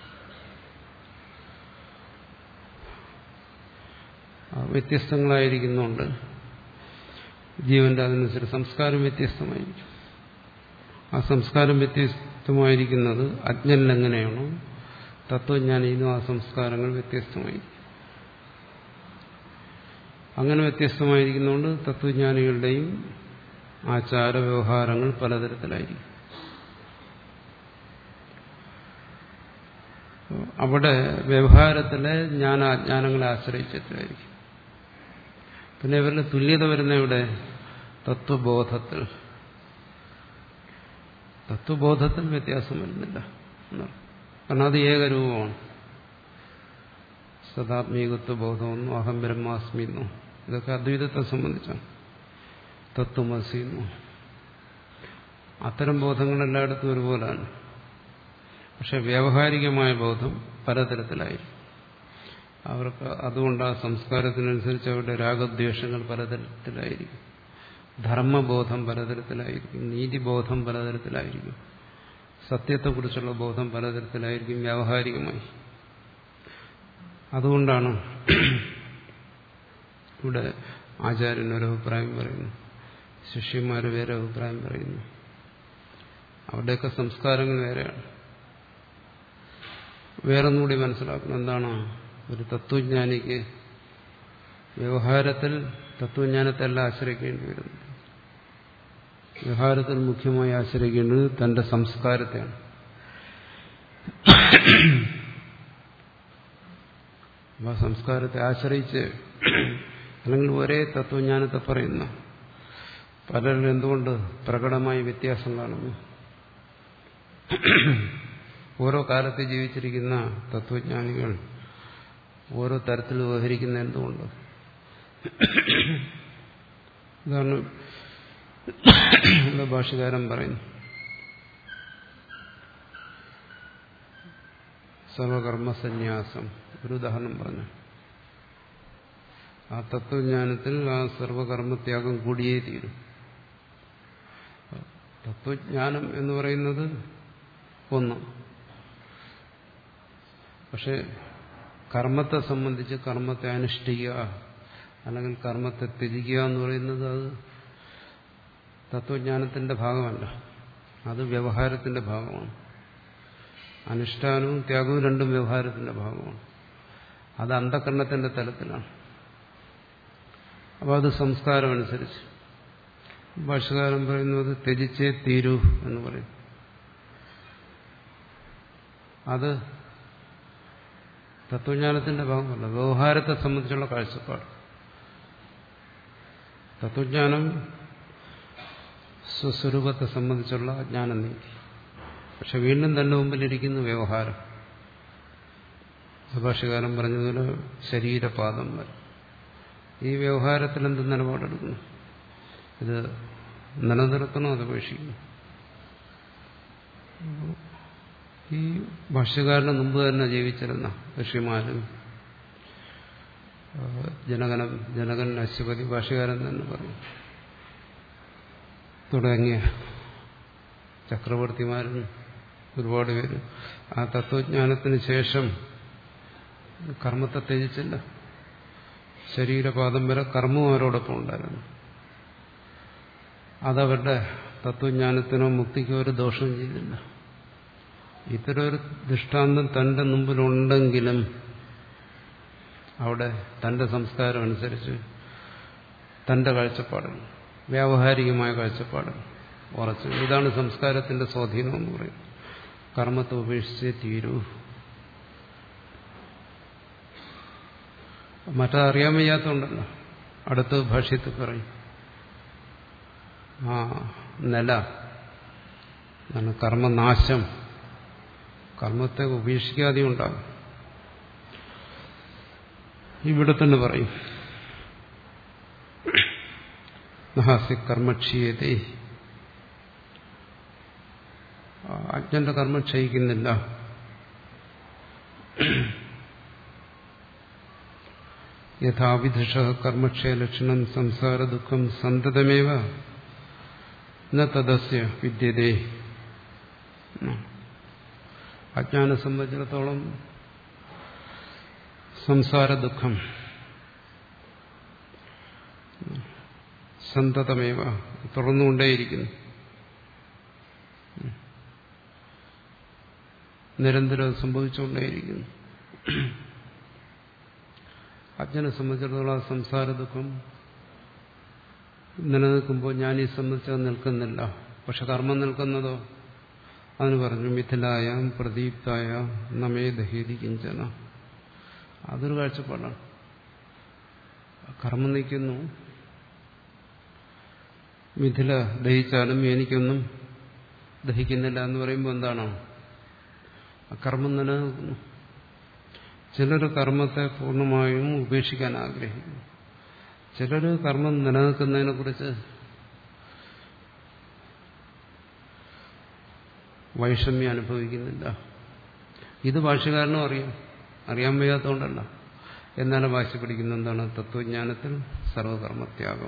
വ്യത്യസ്തങ്ങളായിരിക്കുന്നുണ്ട് ജീവന്റെ അതനുസരിച്ച് സംസ്കാരം വ്യത്യസ്തമായിരിക്കും. ആ സംസ്കാരം വ്യത്യസ്തമായിരിക്കുന്നത് അജ്ഞനിലെങ്ങനെയാണോ തത്വജ്ഞാനിയിലും ആ സംസ്കാരങ്ങൾ വ്യത്യസ്തമായിരിക്കും. അങ്ങനെ വ്യത്യസ്തമായിരിക്കുന്നതുകൊണ്ട് തത്വജ്ഞാനികളുടെയും ആചാര വ്യവഹാരങ്ങൾ പലതരത്തിലായിരിക്കും. അവിടെ വ്യവഹാരത്തിലെ ജ്ഞാനാജ്ഞാനങ്ങളെ ആശ്രയിച്ചിട്ടായിരിക്കും. പിന്നെ ഇവരുടെ തുല്യത വരുന്ന ഇവിടെ തത്വബോധത്തിൽ. തത്വബോധത്തിൽ വ്യത്യാസം വരുന്നില്ല എന്നർത്ഥം. കാരണം അത് ഏകരൂപമാണ്. സദാത്മീകത്വ ബോധമെന്നോ അഹം ബ്രഹ്മാസ്മിന്നോ ഇതൊക്കെ അദ്വൈതത്തെ സംബന്ധിച്ചാണ്. തത്വമസിന്നോ അത്തരം ബോധങ്ങൾ എല്ലായിടത്തും ഒരുപോലെയാണ്. പക്ഷെ വ്യാവഹാരികമായ ബോധം പലതരത്തിലായിരിക്കും. അവർക്ക് അതുകൊണ്ട് ആ സംസ്കാരത്തിനനുസരിച്ച് അവരുടെ രാഗദ്വേഷങ്ങൾ പലതരത്തിലായിരിക്കും. ധർമ്മബോധം പലതരത്തിലായിരിക്കും, നീതിബോധം പലതരത്തിലായിരിക്കും, സത്യത്തെക്കുറിച്ചുള്ള ബോധം പലതരത്തിലായിരിക്കും വ്യാവഹാരികമായി. അതുകൊണ്ടാണ് ഇവിടെ ആചാര്യൻ ഒരു അഭിപ്രായം പറയുന്നു, ശിഷ്യന്മാർ വേറെ അഭിപ്രായം പറയുന്നു. അവിടെയൊക്കെ സംസ്കാരങ്ങൾ വേറെയാണ്. വേറൊന്നുകൂടി മനസ്സിലാക്കണം. എന്താണ്? ഒരു തത്വജ്ഞാനിക്ക് വ്യവഹാരത്തിൽ തത്വജ്ഞാനത്തെല്ലാം ആശ്രയിക്കേണ്ടി വരുന്നു. വ്യവഹാരത്തിൽ മുഖ്യമായി ആശ്രയിക്കേണ്ടത് തന്റെ സംസ്കാരത്തെയാണ്. ആ സംസ്കാരത്തെ ആശ്രയിച്ച് അല്ലെങ്കിൽ ഒരേ തത്വജ്ഞാനത്തെ പറയുന്ന പലരും എന്തുകൊണ്ട് പ്രകടമായ വ്യത്യാസം കാണുന്നു? ഓരോ കാലത്ത് ജീവിച്ചിരിക്കുന്ന തത്വജ്ഞാനികൾ ഓരോ തരത്തിൽ വ്യവഹരിക്കുന്ന എന്തുകൊണ്ട്? ഇതാണ് ഇവിടെ ഭാഷ്യകാരൻ പറയുന്നു. സർവകർമ്മസന്യാസം ഒരു ഉദാഹരണം പറഞ്ഞു. ആ തത്വജ്ഞാനത്തിൽ ആ സർവകർമ്മത്യാഗം കൂടിയേ തീരും. തത്വജ്ഞാനം എന്ന് പറയുന്നത് ഒന്ന്. പക്ഷെ കർമ്മത്തെ സംബന്ധിച്ച് കർമ്മത്തെ അനുഷ്ഠിക്കുക അല്ലെങ്കിൽ കർമ്മത്തെ ത്യജിക്കുക എന്ന് പറയുന്നത് അത് തത്വജ്ഞാനത്തിന്റെ ഭാഗമല്ല, അത് വ്യവഹാരത്തിന്റെ ഭാഗമാണ്. അനുഷ്ഠാനവും ത്യാഗവും രണ്ടും വ്യവഹാരത്തിന്റെ ഭാഗമാണ്. അത് അന്ധകരണത്തിന്റെ തലത്തിലാണ്. അപ്പോൾ അത് സംസ്കാരമനുസരിച്ച് ഭാഷ്യകാരൻ പറയുന്നത് ത്യജിച്ചേ തീരൂ എന്ന് പറയും. അത് തത്വജ്ഞാനത്തിന്റെ ഭാഗമല്ല, വ്യവഹാരത്തെ സംബന്ധിച്ചുള്ള കാഴ്ചപ്പാട്. തത്വജ്ഞാനം സ്വസ്വരൂപത്തെ സംബന്ധിച്ചുള്ള ജ്ഞാനം നീക്കി. പക്ഷെ വീണ്ടും തന്റെ മുമ്പിലിരിക്കുന്ന വ്യവഹാരം. ഭാഷ്യകാരൻ പറഞ്ഞതുപോലെ ശരീരപാദം വരെ ഈ വ്യവഹാരത്തിൽ എന്ത് നിലപാടെടുക്കുന്നു? ഇത് നിലനിർത്തണോ അത് ഉപേക്ഷിക്കുന്നു? ഈ ഭാഷ്യകാരന് മുമ്പ് തന്നെ ജീവിച്ചിരുന്ന ഋഷിമാരും ജനകനം ജനകൻ അശ്വപതി ഭാഷ്യകാരൻ തന്നെ പറഞ്ഞു തുടങ്ങിയ ചക്രവർത്തിമാരും ഒരുപാട് പേര് ആ തത്വജ്ഞാനത്തിന് ശേഷം കർമ്മത്തെ ത്യജിച്ചില്ല. ശരീരപാദം വരെ കർമ്മവും അവരോടൊപ്പം ഉണ്ടായിരുന്നു. അതവരുടെ തത്വജ്ഞാനത്തിനോ മുക്തിക്കോ ഒരു ദോഷം ചെയ്തില്ല. ഇത്തരമൊരു ദൃഷ്ടാന്തം തന്റെ മുമ്പിലുണ്ടെങ്കിലും അവിടെ തന്റെ സംസ്കാരം അനുസരിച്ച് തന്റെ കാഴ്ചപ്പാടുകൾ, വ്യാവഹാരികമായ കാഴ്ചപ്പാടുകൾ ഉറച്ചു. ഇതാണ് സംസ്കാരത്തിന്റെ സ്വാധീനം എന്ന് പറയും. കർമ്മത്തെ ഉപേക്ഷിച്ചേ തീരൂ. മറ്ററിയാൻ വയ്യാത്തതുകൊണ്ടല്ല. അടുത്ത ഭാഷ്യത്തിൽ പറയും ആ നില കർമ്മനാശം, കർമ്മത്തെ ഉപേക്ഷിക്കാതെ ഉണ്ടാകും. ഇവിടെ തന്നെ പറയും നഹാസി കർമ്മക്ഷീയതേ, അജ്ഞന്റെ കർമ്മം ക്ഷയിക്കുന്നില്ല. യഥാവിധിഷ കർമ്മക്ഷയലക്ഷണം സംസാര ദുഃഖം സന്തതമേവ ന തദസ്യ വിദ്യതേ. അജ്ഞാനെ സംബന്ധിച്ചിടത്തോളം സംസാര ദുഃഖം സന്തതമേവ തുടർന്നുകൊണ്ടേയിരിക്കുന്നു, നിരന്തരം സംഭവിച്ചുകൊണ്ടേയിരിക്കുന്നു. അജ്ഞനെ സംബന്ധിച്ചിടത്തോളം സംസാര ദുഃഖം നിലനിൽക്കുമ്പോൾ ജ്ഞാനി സംബന്ധിച്ചത് നിൽക്കുന്നില്ല. പക്ഷെ കർമ്മം നിൽക്കുന്നതോ? അതിന് പറഞ്ഞു മിഥിലായ പ്രദീപ്തായ നമേ ദഹീതി കിഞ്ചന. അതൊരു കാഴ്ചപ്പാടാണ്. കർമ്മം നിൽക്കുന്നു, മിഥില ദഹിച്ചാലും എനിക്കൊന്നും ദഹിക്കുന്നില്ല എന്ന് പറയുമ്പോൾ എന്താണോ? കർമ്മം നിലനിൽക്കുന്നു. ചിലർ കർമ്മത്തെ പൂർണ്ണമായും ഉപേക്ഷിക്കാൻ ആഗ്രഹിക്കുന്നു. ചിലർ കർമ്മം നിലനിൽക്കുന്നതിനെ കുറിച്ച് വൈഷമ്യം അനുഭവിക്കുന്നില്ല. ഇത് ഭാഷ്യകാരനും അറിയാം, അറിയാൻ വയ്യാത്തതുകൊണ്ടല്ല. എന്നാലും ഭാഷ്യ പഠിക്കുന്ന എന്താണ്? തത്വജ്ഞാനത്തിൽ സർവകർമ്മത്യാഗം.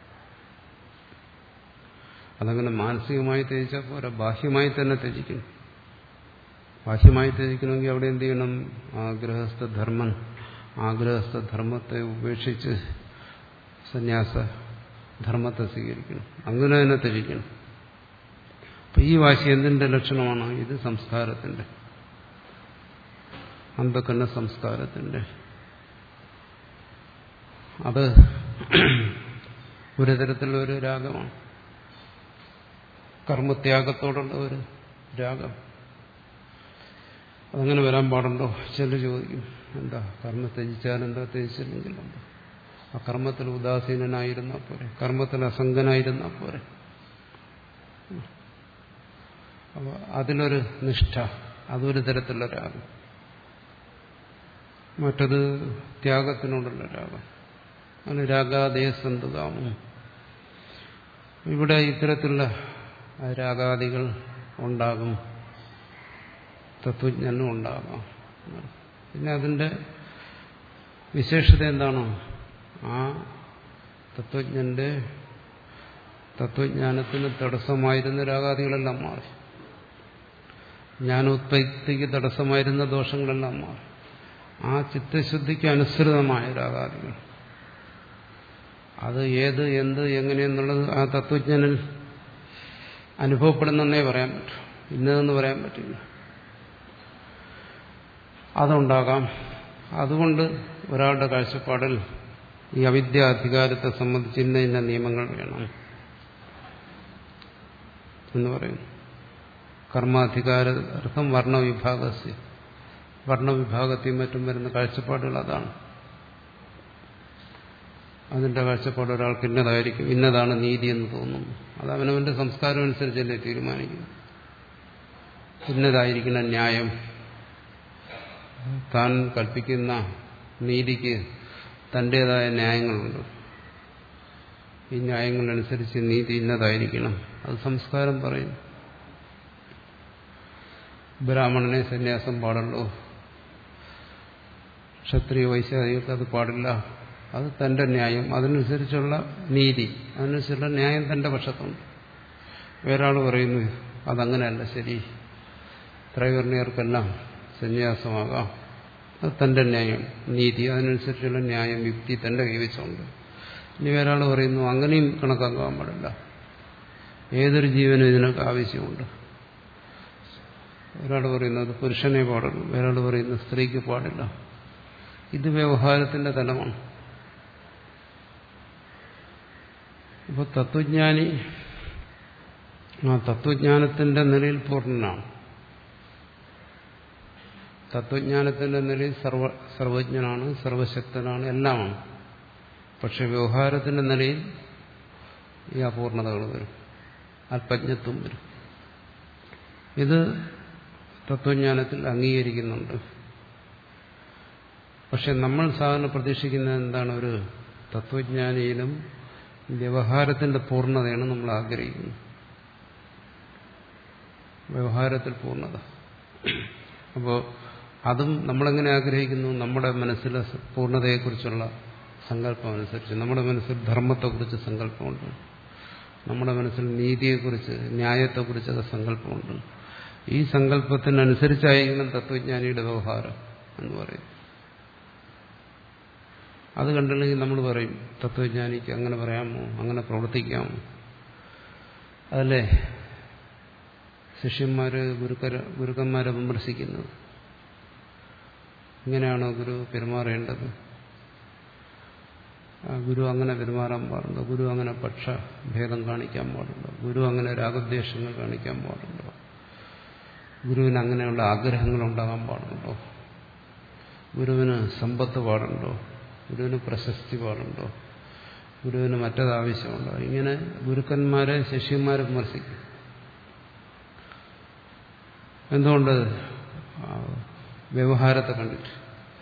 അതങ്ങനെ മാനസികമായി ത്യജിച്ചാൽ പോരാ, ബാഹ്യമായി തന്നെ ത്യജിക്കണം. ബാഹ്യമായി ത്യജിക്കണമെങ്കിൽ അവിടെ എന്ത് ചെയ്യണം? ആഗ്രഹസ്ഥധർമ്മൻ ആഗ്രഹസ്ഥധർമ്മത്തെ ഉപേക്ഷിച്ച് സന്യാസ ധർമ്മത്തെ സ്വീകരിക്കണം. അങ്ങനെ തന്നെ ത്യജിക്കണം. അപ്പൊ ഈ വാശി എന്തിന്റെ ലക്ഷണമാണ്? ഇത് സംസ്കാരത്തിന്റെ, അന്ധകരണ സംസ്കാരത്തിന്റെ. അത് ഒരു തരത്തിലുള്ള ഒരു രാഗമാണ്, കർമ്മത്യാഗത്തോടുള്ള ഒരു രാഗം. അതങ്ങനെ വരാൻ പാടുണ്ടോ? ചിലർ ചോദിക്കും, എന്താ കർമ്മ ത്യജിച്ചാലെന്താ, ത്യജിച്ചില്ലെങ്കിൽ എന്താ? ആ കർമ്മത്തിൽ ഉദാസീനനായിരുന്നാൽ പോരെ, കർമ്മത്തിൽ അസംഗനായിരുന്നാൽ പോരെ. അപ്പോൾ അതിലൊരു നിഷ്ഠ, അതൊരു തരത്തിലുള്ള രാഗം. മറ്റത് ത്യാഗത്തിനോടുള്ള രാഗം. അങ്ങനെ രാഗാദേ സന്തുകാമം. ഇവിടെ ഇത്തരത്തിലുള്ള രാഗാദികൾ ഉണ്ടാകും, തത്വജ്ഞാനം ഉണ്ടാകാം. പിന്നെ അതിന്റെ വിശേഷത എന്താണോ? ആ തത്വജ്ഞന്റെ തത്വജ്ഞാനത്തിന് തടസ്സമായിരുന്ന രാഗാദികളെല്ലാം മാറി, ജ്ഞാനോത്പത്തിക്ക് തടസ്സമായിരുന്ന ദോഷങ്ങളെല്ലാം മാറി. ആ ചിത്തശുദ്ധിക്ക് അനുസൃതമായ രാഗാദികൾ, അത് ഏത് എന്ത് എങ്ങനെയെന്നുള്ളത് ആ തത്വജ്ഞനിൽ അനുഭവപ്പെടുന്നേ പറയാൻ പറ്റും, ഇന്നതെന്ന് പറയാൻ പറ്റില്ല. അതുണ്ടാകാം. അതുകൊണ്ട് ഒരാളുടെ കാഴ്ചപ്പാടിൽ ഈ അവിദ്യ അധികാരത്തെ സംബന്ധിച്ച് ഇന്ന ഇന്ന നിയമങ്ങൾ വേണം എന്ന് പറയുന്നു. കർമാധികാരാർത്ഥം വർണ്ണവിഭാഗസ്യ, വർണ്ണവിഭാഗത്തെയും മറ്റും വരുന്ന കാഴ്ചപ്പാടുകൾ അതാണ്. അതിന്റെ കാഴ്ചപ്പാട് ഒരാൾക്ക് ഇന്നതായിരിക്കും, ഇന്നതാണ് നീതി എന്ന് തോന്നുന്നു. അത് അവനവന്റെ സംസ്കാരം അനുസരിച്ചല്ലേ തീരുമാനിക്കുന്നു. ഇന്നതായിരിക്കുന്ന ന്യായം, താൻ കൽപ്പിക്കുന്ന നീതിക്ക് തന്റേതായ ന്യായങ്ങളുണ്ട്. ഈ ന്യായങ്ങളനുസരിച്ച് നീതി ഇന്നതായിരിക്കണം, അത് സംസ്കാരം പറയുന്നു. ബ്രാഹ്മണനെ സന്യാസം പാടുള്ളൂ, ക്ഷത്രിയ വൈശ്യാദികൾക്ക് അത് പാടില്ല, അത് തന്റെ ന്യായം, അതിനനുസരിച്ചുള്ള നീതി, അതിനനുസരിച്ചുള്ള ന്യായം തന്റെ പക്ഷത്തുണ്ട്. വേറൊരാൾ പറയുന്നു അതങ്ങനെയല്ല ശരി, ത്രൈവർണ്ണിയർക്കെല്ലാം സന്യാസമാകാം, അത് തന്റെ ന്യായം, നീതി, അതിനനുസരിച്ചുള്ള ന്യായം, യുക്തി തന്റെ കൈവച്ചുണ്ട്. ഇനി വേറൊരാൾ പറയുന്നു അങ്ങനെയും കണക്കാക്കാൻ പാടില്ല, ഏതൊരു ജീവനും ഇതിനൊക്കെ ആവശ്യമുണ്ട്. ഒരാൾ പറയുന്നത് പുരുഷനെ പാടുള്ളൂ, വേറൊരാൾ പറയുന്നത് സ്ത്രീക്ക് പാടില്ല. ഇത് വ്യവഹാരത്തിന്റെ തലമാണ്. ഇപ്പോൾ തത്വജ്ഞാനി ആ തത്വജ്ഞാനത്തിന്റെ നിലയിൽ പൂർണ്ണനാണ്. തത്വജ്ഞാനത്തിന്റെ നിലയിൽ സർവ സർവജ്ഞനാണ്, സർവശക്തനാണ്, എല്ലാമാണ്. പക്ഷെ വ്യവഹാരത്തിന്റെ നിലയിൽ ഈ അപൂർണതകൾ വരും, അല്പജ്ഞത്വം വരും. ഇത് തത്വജ്ഞാനത്തിൽ അംഗീകരിക്കുന്നുണ്ട്. പക്ഷെ നമ്മൾ സാധാരണ പ്രതീക്ഷിക്കുന്നത് എന്താണ്? ഒരു തത്വജ്ഞാനിയിലും വ്യവഹാരത്തിന്റെ പൂർണ്ണതയാണ് നമ്മൾ ആഗ്രഹിക്കുന്നത്. വ്യവഹാരത്തിൽ പൂർണ്ണത. അപ്പോൾ അതും നമ്മളെങ്ങനെ ആഗ്രഹിക്കുന്നു? നമ്മുടെ മനസ്സിലെ പൂർണ്ണതയെക്കുറിച്ചുള്ള സങ്കല്പം അനുസരിച്ച്. നമ്മുടെ മനസ്സിൽ ധർമ്മത്തെക്കുറിച്ച് സങ്കല്പമുണ്ട്, നമ്മുടെ മനസ്സിൽ നീതിയെക്കുറിച്ച്, ന്യായത്തെക്കുറിച്ചൊക്കെ സങ്കല്പമുണ്ട്. ഈ സങ്കല്പത്തിനനുസരിച്ചായിരിക്കണം തത്വജ്ഞാനിയുടെ വ്യവഹാരം എന്ന് പറയും. അത് കണ്ടില്ലെങ്കിൽ നമ്മൾ പറയും തത്വജ്ഞാനിക്ക് അങ്ങനെ പറയാമോ, അങ്ങനെ പ്രവർത്തിക്കാമോ? അതല്ലേ ശിഷ്യന്മാര് ഗുരുക്കര ഗുരുക്കന്മാരെ വിമർശിക്കുന്നത്. ഇങ്ങനെയാണോ ഗുരു പെരുമാറേണ്ടത്? ഗുരു അങ്ങനെ പെരുമാറാൻ പാടുണ്ടോ? ഗുരു അങ്ങനെ പക്ഷഭേദം കാണിക്കാൻ പാടുണ്ടോ? ഗുരു അങ്ങനെ രാഗദ്വേഷങ്ങൾ കാണിക്കാൻ പാടുണ്ടോ? ഗുരുവിന് അങ്ങനെയുള്ള ആഗ്രഹങ്ങൾ ഉണ്ടാകാൻ പാടുണ്ടോ? ഗുരുവിന് സമ്പത്ത് പാടുണ്ടോ? ഗുരുവിന് പ്രശസ്തി പാടുണ്ടോ? ഗുരുവിന് മറ്റേതാവശ്യമുണ്ടോ? ഇങ്ങനെ ഗുരുക്കന്മാരെ ശിഷ്യന്മാരെ വിമർശിക്കും. എന്തുകൊണ്ട്? വ്യവഹാരത്തെ കണ്ടിട്ട്.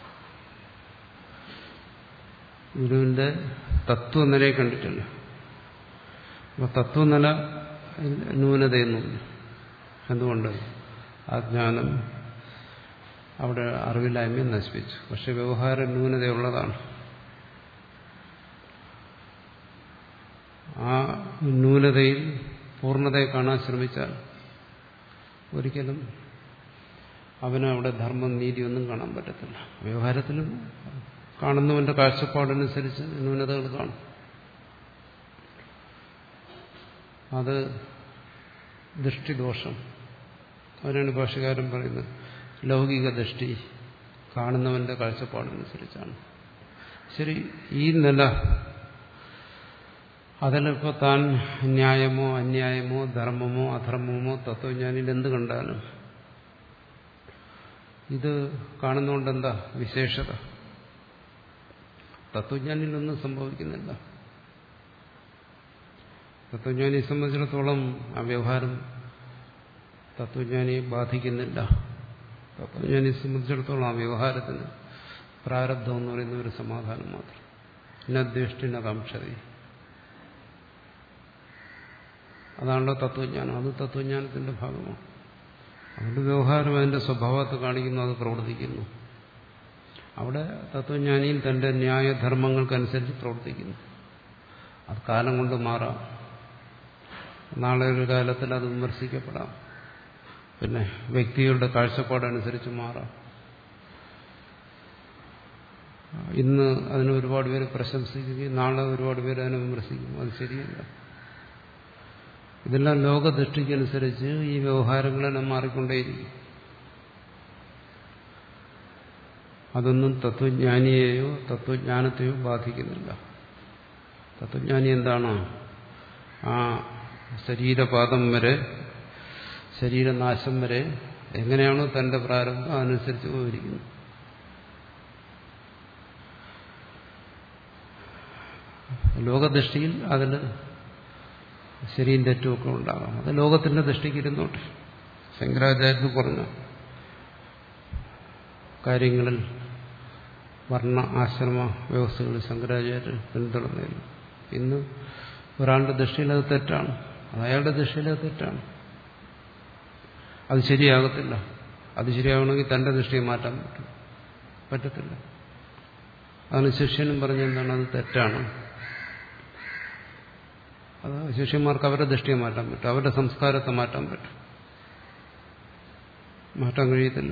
ഗുരുവിന്റെ തത്വനിലയെ കണ്ടിട്ടില്ല. അപ്പൊ തത്വനില ന്യൂനതയൊന്നുമില്ല. എന്തുകൊണ്ട്? ആ ജ്ഞാനം അവിടെ അറിവില്ലായ്മയെ നശിപ്പിച്ചു. പക്ഷെ വ്യവഹാര ന്യൂനതയുള്ളതാണ്. ആ ന്യൂനതയിൽ പൂർണ്ണതയെ കാണാൻ ശ്രമിച്ചാൽ ഒരിക്കലും അവന് അവിടെ ധർമ്മം നീതിയൊന്നും കാണാൻ പറ്റത്തില്ല. വ്യവഹാരത്തിലും കാണുന്നവന്റെ കാഴ്ചപ്പാടനുസരിച്ച് ന്യൂനതകൾ കാണും. അത് ദൃഷ്ടിദോഷം. അതിനാണ് ഭാഷ്യകാരൻ പറയുന്നത് ലൗകിക ദൃഷ്ടി കാണുന്നവന്റെ കാഴ്ചപ്പാടനുസരിച്ചാണ്. ശരി, ഈ നില അതിലിപ്പോൾ താൻ ന്യായമോ അന്യായമോ ധർമ്മമോ അധർമ്മമോ തത്വജ്ഞാനിയിൽ എന്ത് കണ്ടാലും ഇത് കാണുന്നതുകൊണ്ട് എന്താ വിശേഷത? തത്വജ്ഞാനിലൊന്നും സംഭവിക്കുന്നില്ല. തത്വജ്ഞാനിയെ സംബന്ധിച്ചിടത്തോളം ആ വ്യവഹാരം തത്വജ്ഞാനിയെ ബാധിക്കുന്നില്ല. തത്വജ്ഞാനിയെ സംബന്ധിച്ചിടത്തോളം ആ വ്യവഹാരത്തിന് പ്രാരബ്ധം എന്ന് പറയുന്ന ഒരു സമാധാനം മാത്രം. നദ്വേഷ്ടിന കാംക്ഷതി. അതാണല്ലോ തത്വജ്ഞാനം. അത് തത്വജ്ഞാനത്തിന്റെ ഭാഗമാണ്. അതുകൊണ്ട് വ്യവഹാരം അതിന്റെ സ്വഭാവത്തെ കാണിക്കുന്നു, അത് പ്രവർത്തിക്കുന്നു. അവിടെ തത്വജ്ഞാനിയിൽ തന്റെ ന്യായധർമ്മങ്ങൾക്കനുസരിച്ച് പ്രവർത്തിക്കുന്നു. അത് കാലം കൊണ്ട് മാറാം. നാളെ ഒരു കാലത്തിൽ അത് വിമർശിക്കപ്പെടാം. പിന്നെ വ്യക്തികളുടെ കാഴ്ചപ്പാടനുസരിച്ച് മാറാം. ഇന്ന് അതിന് ഒരുപാട് പേര് പ്രശംസിക്കുകയും നാളെ ഒരുപാട് പേര് അതിനെ വിമർശിക്കും. അത് ശരിയല്ല. ഇതെല്ലാം ലോകദൃഷ്ടിക്കനുസരിച്ച് ഈ വ്യവഹാരങ്ങളെല്ലാം മാറിക്കൊണ്ടേയിരിക്കും. അതൊന്നും തത്വജ്ഞാനിയെയോ തത്വജ്ഞാനത്തെയോ ബാധിക്കുന്നില്ല. തത്വജ്ഞാനി എന്താണ്? ആ ശരീരപാദം വരെ, ശരീരനാശം വരെ എങ്ങനെയാണോ തന്റെ പ്രാരംഭം അതനുസരിച്ച് പോയിരിക്കുന്നു. ലോകദൃഷ്ടിയിൽ അതിൽ ശരിയും തെറ്റുമൊക്കെ ഉണ്ടാകാം. അത് ലോകത്തിന്റെ ദൃഷ്ടിക്ക് ഇരുന്നോട്ടെ. ശങ്കരാചാര്യർ പറഞ്ഞ കാര്യങ്ങളിൽ വർണ്ണ ആശ്രമ വ്യവസ്ഥകളിൽ ശങ്കരാചാര്യർ പിന്തുടർന്നില്ല. ഇന്ന് ഒരാളുടെ ദൃഷ്ടിയിൽ അത് തെറ്റാണ്. അത് അയാളുടെ ദൃഷ്ടിയിൽ അത് തെറ്റാണ്. അത് ശരിയാകത്തില്ല. അത് ശരിയാവണമെങ്കിൽ തന്റെ ദൃഷ്ടിയെ മാറ്റാൻ പറ്റും പറ്റത്തില്ല. അതാണ് ശിഷ്യനും പറഞ്ഞെന്താണ്? അത് തെറ്റാണ്. അത് ശിഷ്യന്മാർക്ക് അവരുടെ ദൃഷ്ടിയെ മാറ്റാൻ പറ്റും, അവരുടെ സംസ്കാരത്തെ മാറ്റാൻ പറ്റും. മാറ്റാൻ കഴിയത്തില്ല.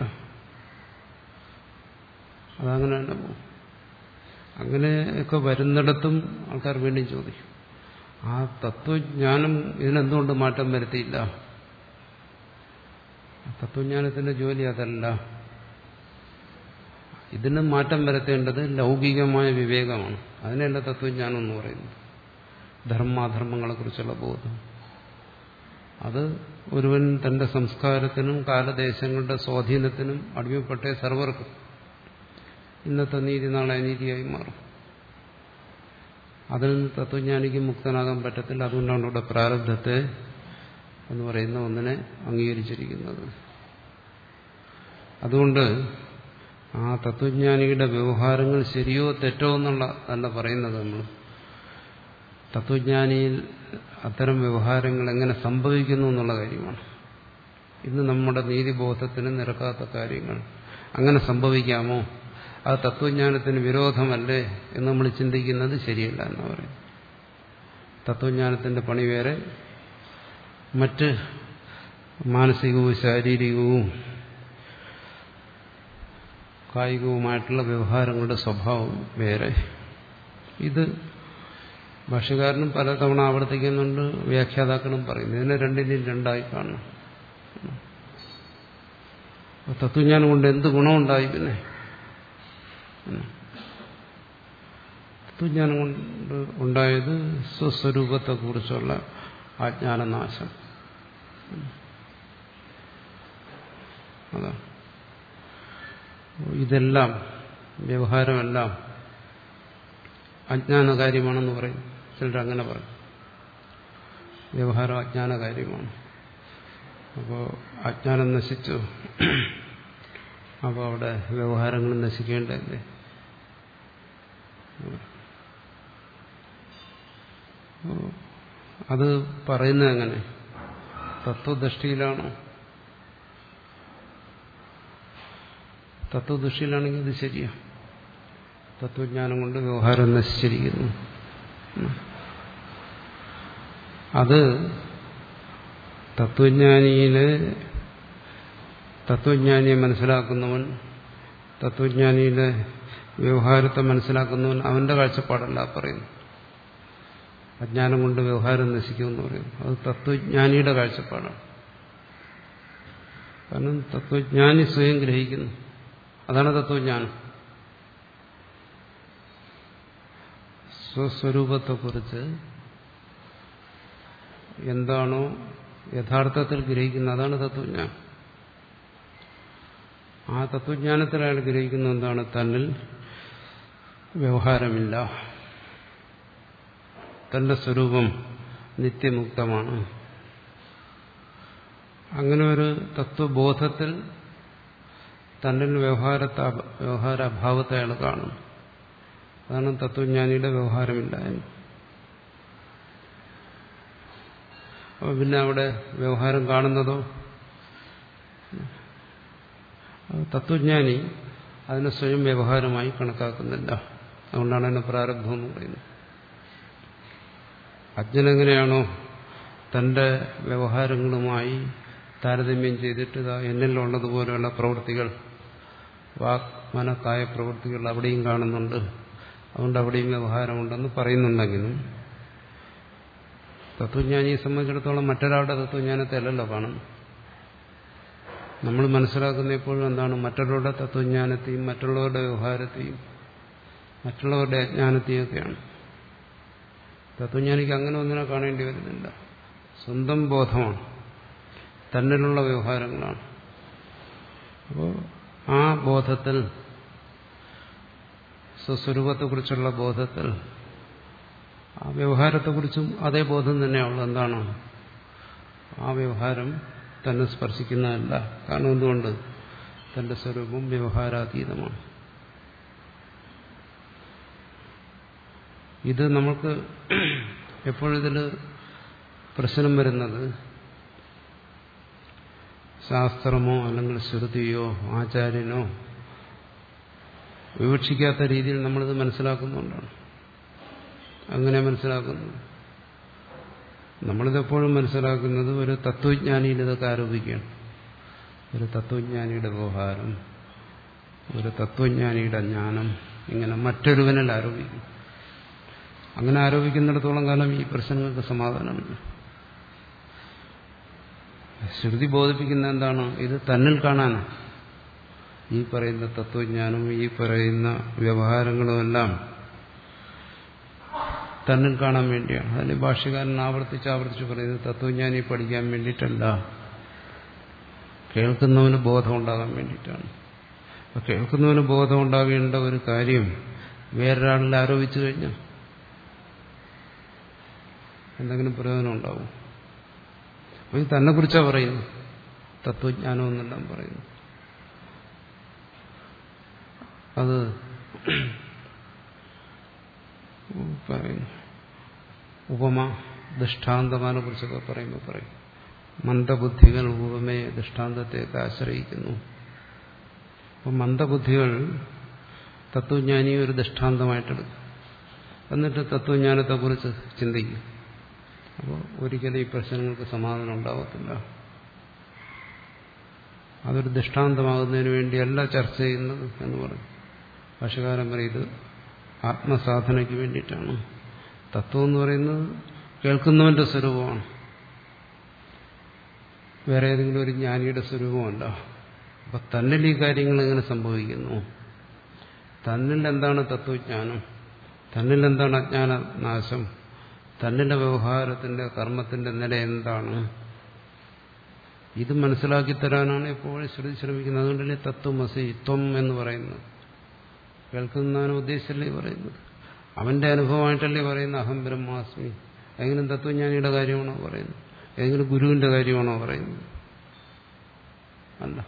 അതങ്ങനെ തന്നെ പോകും. അങ്ങനെയൊക്കെ വരുന്നിടത്തും ആൾക്കാർ വീണ്ടും ചോദിക്കും, ആ തത്വജ്ഞാനം ഇതിനെന്തുകൊണ്ട് മാറ്റം വരുത്തിയില്ല? തത്വജ്ഞാനത്തിന്റെ ജോലി അതല്ല. ഇതിന് മാറ്റം വരുത്തേണ്ടത് ലൗകികമായ വിവേകമാണ്. അതിനല്ല തത്വജ്ഞാനം എന്ന് പറയുന്നത്. ധർമാധർമ്മങ്ങളെക്കുറിച്ചുള്ള ബോധം. അത് ഒരുവൻ തന്റെ സംസ്കാരത്തിനും കാലദേശങ്ങളുടെ സ്വാധീനത്തിനും അടിമപ്പെട്ടേ സർവർക്കും ഇന്നത്തെ നീതി നാളെ അനീതിയായി മാറും. അതിൽ നിന്ന് തത്വജ്ഞാനിക്ക് മുക്തനാകാൻ പറ്റത്തില്ല. അതുകൊണ്ടാണ് ഇവിടെ പ്രാരബ്ധത്തെ എന്ന് പറയുന്ന ഒന്നിനെ അംഗീകരിച്ചിരിക്കുന്നത്. അതുകൊണ്ട് ആ തത്വജ്ഞാനിയുടെ വ്യവഹാരങ്ങൾ ശരിയോ തെറ്റോ എന്നുള്ള അല്ല പറയുന്നത്. നമ്മൾ തത്വജ്ഞാനിയിൽ അത്തരം വ്യവഹാരങ്ങൾ എങ്ങനെ സംഭവിക്കുന്നു എന്നുള്ള കാര്യമാണ്. ഇന്ന് നമ്മുടെ നീതിബോധത്തിന് നിരക്കാത്ത കാര്യങ്ങൾ അങ്ങനെ സംഭവിക്കാമോ? അത് തത്വജ്ഞാനത്തിന് വിരോധമല്ലേ എന്ന് നമ്മൾ ചിന്തിക്കുന്നത് ശരിയല്ല എന്ന് പറയും. തത്വജ്ഞാനത്തിന്റെ പണി വേറെ, മറ്റ് മാനസികവും ശാരീരികവും കായികവുമായിട്ടുള്ള വ്യവഹാരങ്ങളുടെ സ്വഭാവം വേറെ. ഇത് ഭാഷ്യകാരനും പലതവണ ആവർത്തിക്കുന്നുണ്ട്, വ്യാഖ്യാതാക്കളും പറയുന്നു. ഇതിനെ രണ്ടിനെയും രണ്ടായി കാണണം. തത്വജ്ഞാനം കൊണ്ട് എന്ത് ഗുണമുണ്ടായി? പിന്നെ തത്വജ്ഞാനം കൊണ്ട് ഉണ്ടായത് സ്വസ്വരൂപത്തെക്കുറിച്ചുള്ള അജ്ഞാനനാശം. അതാണ്. ഇതെല്ലാം വ്യവഹാരമെല്ലാം അജ്ഞാന കാര്യമാണെന്ന് പറയും ചിലർ. അങ്ങനെ പറയും വ്യവഹാരം അജ്ഞാന കാര്യമാണ്. അപ്പോൾ അജ്ഞാനം നശിച്ചു, അപ്പോൾ അവിടെ വ്യവഹാരങ്ങൾ നശിക്കേണ്ടതല്ലേ? അത് പറയുന്നത് എങ്ങനെ? തത്വദൃഷ്ടിയിലാണോ? തത്വദൃഷ്ടിയിലാണെങ്കിൽ ഇത് ശരിയാണ്. തത്വജ്ഞാനം കൊണ്ട് വ്യവഹാരം നശിച്ചിരിക്കുന്നു. അത് തത്വജ്ഞാനിയിലെ തത്വജ്ഞാനിയെ മനസ്സിലാക്കുന്നവൻ, തത്വജ്ഞാനിയിലെ വ്യവഹാരത്തെ മനസ്സിലാക്കുന്നവൻ അവന്റെ കാഴ്ചപ്പാടല്ല പറയുന്നു. അജ്ഞാനം കൊണ്ട് വ്യവഹാരം നശിക്കുമെന്ന് പറയുന്നു. അത് തത്വജ്ഞാനിയുടെ കാഴ്ചപ്പാടാണ്. കാരണം തത്വജ്ഞാനി സ്വയം ഗ്രഹിക്കുന്നു. അതാണ് തത്വജ്ഞാനം. സ്വസ്വരൂപത്തെക്കുറിച്ച് എന്താണോ യഥാർത്ഥത്തിൽ ഗ്രഹിക്കുന്നത് അതാണ് തത്വജ്ഞാനം. ആ തത്വജ്ഞാനത്തിൽ അയാൾ ഗ്രഹിക്കുന്ന എന്താണ്? തന്നിൽ വ്യവഹാരമില്ല, തന്റെ സ്വരൂപം നിത്യമുക്തമാണ്. അങ്ങനെ ഒരു തത്വബോധത്തിൽ തന്നിൽ വ്യവഹാരത്തെ വ്യവഹാര അഭാവത്തെ അയാൾ കാണും. അതാണ് തത്വജ്ഞാനിയുടെ വ്യവഹാരമില്ലായ്മ. അപ്പോൾ പിന്നെ അവിടെ വ്യവഹാരം കാണുന്നതോ? തത്വജ്ഞാനി അതിനെ സ്വയം വ്യവഹാരമായി കണക്കാക്കുന്നില്ല. അതുകൊണ്ടാണ് അതിനെ പ്രാരബ്ധം എന്ന് പറയുന്നത്. അജ്ഞനെങ്ങനെയാണോ തന്റെ വ്യവഹാരങ്ങളുമായി താരതമ്യം ചെയ്തിട്ട് എന്നിലുള്ളതുപോലെയുള്ള പ്രവൃത്തികൾ, വാക് മനക്കായ പ്രവൃത്തികൾ അവിടെയും കാണുന്നുണ്ട്, അതുകൊണ്ട് അവിടെയും വ്യവഹാരമുണ്ടെന്ന് പറയുന്നുണ്ടെങ്കിലും തത്വജ്ഞാനിയെ സംബന്ധിച്ചിടത്തോളം മറ്റൊരാളുടെ തത്വജ്ഞാനത്തെ അല്ലല്ലോ കാണുന്നു. നമ്മൾ മനസ്സിലാക്കുന്ന എപ്പോഴും എന്താണ്? മറ്റുള്ളവരുടെ തത്വജ്ഞാനത്തെയും മറ്റുള്ളവരുടെ വ്യവഹാരത്തെയും മറ്റുള്ളവരുടെ അജ്ഞാനത്തെയൊക്കെയാണ്. തത്വജ്ഞാനിക്ക് അങ്ങനെ ഒന്നിനെ കാണേണ്ടി വരുന്നില്ല. സ്വന്തം ബോധമാണ്, തന്നിലുള്ള വ്യവഹാരങ്ങളാണ്. അപ്പോൾ ആ ബോധത്തിൽ, സ്വസ്വരൂപത്തെക്കുറിച്ചുള്ള ബോധത്തിൽ, ആ വ്യവഹാരത്തെക്കുറിച്ചും അതേ ബോധം തന്നെയാണുള്ളത്. എന്താണ്? ആ വ്യവഹാരം തന്നെ സ്പർശിക്കുന്നതല്ല. കാരണം എന്തുകൊണ്ട്? തന്റെ സ്വരൂപം വ്യവഹാരാതീതമാണ്. ഇത് നമുക്ക് എപ്പോഴിതിൽ പ്രശ്നം വരുന്നത്, ശാസ്ത്രമോ അല്ലെങ്കിൽ ശ്രുതിയോ ആചാര്യനോ വിവക്ഷിക്കാത്ത രീതിയിൽ നമ്മളിത് മനസ്സിലാക്കുന്നുകൊണ്ടാണ്. അങ്ങനെ മനസ്സിലാക്കുന്നത്. നമ്മളിതെപ്പോഴും മനസ്സിലാക്കുന്നത് ഒരു തത്വജ്ഞാനിയിൽ ഇതൊക്കെ ആരോപിക്കുകയാണ്. ഒരു തത്വജ്ഞാനിയുടെ വ്യവഹാരം, ഒരു തത്വജ്ഞാനിയുടെ ജ്ഞാനം, ഇങ്ങനെ മറ്റൊരുവനിൽ ആരോപിക്കും. അങ്ങനെ ആരോപിക്കുന്നിടത്തോളം കാലം ഈ പ്രശ്നങ്ങൾക്ക് സമാധാനമില്ല. ശ്രുതി ബോധിപ്പിക്കുന്ന എന്താണ്? ഇത് തന്നിൽ കാണാനാണ്. ഈ പറയുന്ന തത്വജ്ഞാനവും ഈ പറയുന്ന വ്യവഹാരങ്ങളുമെല്ലാം തന്നിൽ കാണാൻ വേണ്ടിയാണ്. അതിന് ഭാഷ്യകാരൻ ആവർത്തിച്ച് ആവർത്തിച്ച് പറയുന്നത് തത്വജ്ഞാനി പഠിക്കാൻ വേണ്ടിയിട്ടല്ല, കേൾക്കുന്നവന് ബോധം ഉണ്ടാകാൻ വേണ്ടിയിട്ടാണ്. അപ്പൊ കേൾക്കുന്നവന് ബോധം ഉണ്ടാകേണ്ട ഒരു കാര്യം വേറൊരാളിൽ ആരോപിച്ചു കഴിഞ്ഞാൽ എന്തെങ്കിലും പ്രയോജനം ഉണ്ടാവും? അപ്പോൾ ഇത് തന്നെ കുറിച്ചാണ് പറയുന്നു, തത്വജ്ഞാനം എന്നെല്ലാം പറയുന്നു. അത് പറയുന്നു ഉപമ ദൃഷ്ടാന്തമാനെ കുറിച്ചൊക്കെ പറയുമ്പോൾ പറയും, മന്ദബുദ്ധികൾ ഉപമയെ ദൃഷ്ടാന്തത്തെയൊക്കെ ആശ്രയിക്കുന്നു. അപ്പം മന്ദബുദ്ധികൾ തത്വജ്ഞാനിയെ ഒരു ദൃഷ്ടാന്തമായിട്ടെടുക്കും, എന്നിട്ട് തത്വജ്ഞാനത്തെക്കുറിച്ച് ചിന്തിക്കും. അപ്പോൾ ഒരിക്കലും ഈ പ്രശ്നങ്ങൾക്ക് സമാധാനം ഉണ്ടാവത്തില്ല. അതൊരു ദൃഷ്ടാന്തമാകുന്നതിന് വേണ്ടിയല്ല ചർച്ച ചെയ്യുന്നത് എന്ന് പറയും. ഭാഷ്യകാരൻ പറയും ഇത് ആത്മസാധനയ്ക്ക് വേണ്ടിയിട്ടാണ്. തത്വം എന്ന് പറയുന്നത് കേൾക്കുന്നവന്റെ സ്വരൂപമാണ്, വേറെ ഏതെങ്കിലും ഒരു ജ്ഞാനിയുടെ സ്വരൂപമല്ല. അപ്പൊ തന്നിൽ ഈ കാര്യങ്ങൾ എങ്ങനെ സംഭവിക്കുന്നു? തന്നിൽ എന്താണ് തത്വജ്ഞാനം? തന്നിൽ എന്താണ് അജ്ഞാനനാശം? തന്നിന്റെ വ്യവഹാരത്തിന്റെ കർമ്മത്തിന്റെ നില എന്താണ്? ഇത് മനസ്സിലാക്കി തരാനാണ് എപ്പോഴും ശ്രുതി ശ്രമിക്കുന്നത്. അതുകൊണ്ടല്ലേ തത്വമസി ത്വം എന്ന് പറയുന്നത്. കേൾക്കുന്നതിനെ ഉദ്ദേശിച്ചല്ലേ പറയുന്നത്, അവന്റെ അനുഭവമായിട്ടല്ലേ പറയുന്നത് അഹം ബ്രഹ്മാസ്മി. ഏതെങ്കിലും തത്വജ്ഞാനിയുടെ കാര്യമാണോ പറയുന്നത്? ഏതെങ്കിലും ഗുരുവിന്റെ കാര്യമാണോ പറയുന്നത്? അല്ല.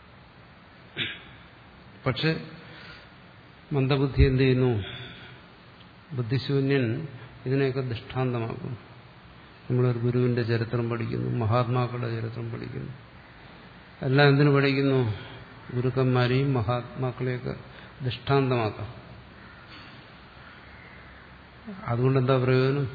പക്ഷെ മന്ദബുദ്ധി എന്ത് ചെയ്യുന്നു? ബുദ്ധിശൂന്യൻ ഇതിനെയൊക്കെ ദൃഷ്ടാന്തമാക്കുന്നു. നമ്മളൊരു ഗുരുവിന്റെ ചരിത്രം പഠിക്കുന്നു, മഹാത്മാക്കളുടെ ചരിത്രം പഠിക്കുന്നു. എല്ലാം എന്തിനു പഠിക്കുന്നു? ഗുരുക്കന്മാരെയും മഹാത്മാക്കളെയൊക്കെ ദൃഷ്ടാന്തമാക്കാം. അതുകൊണ്ടെന്താ പ്രയോജനം?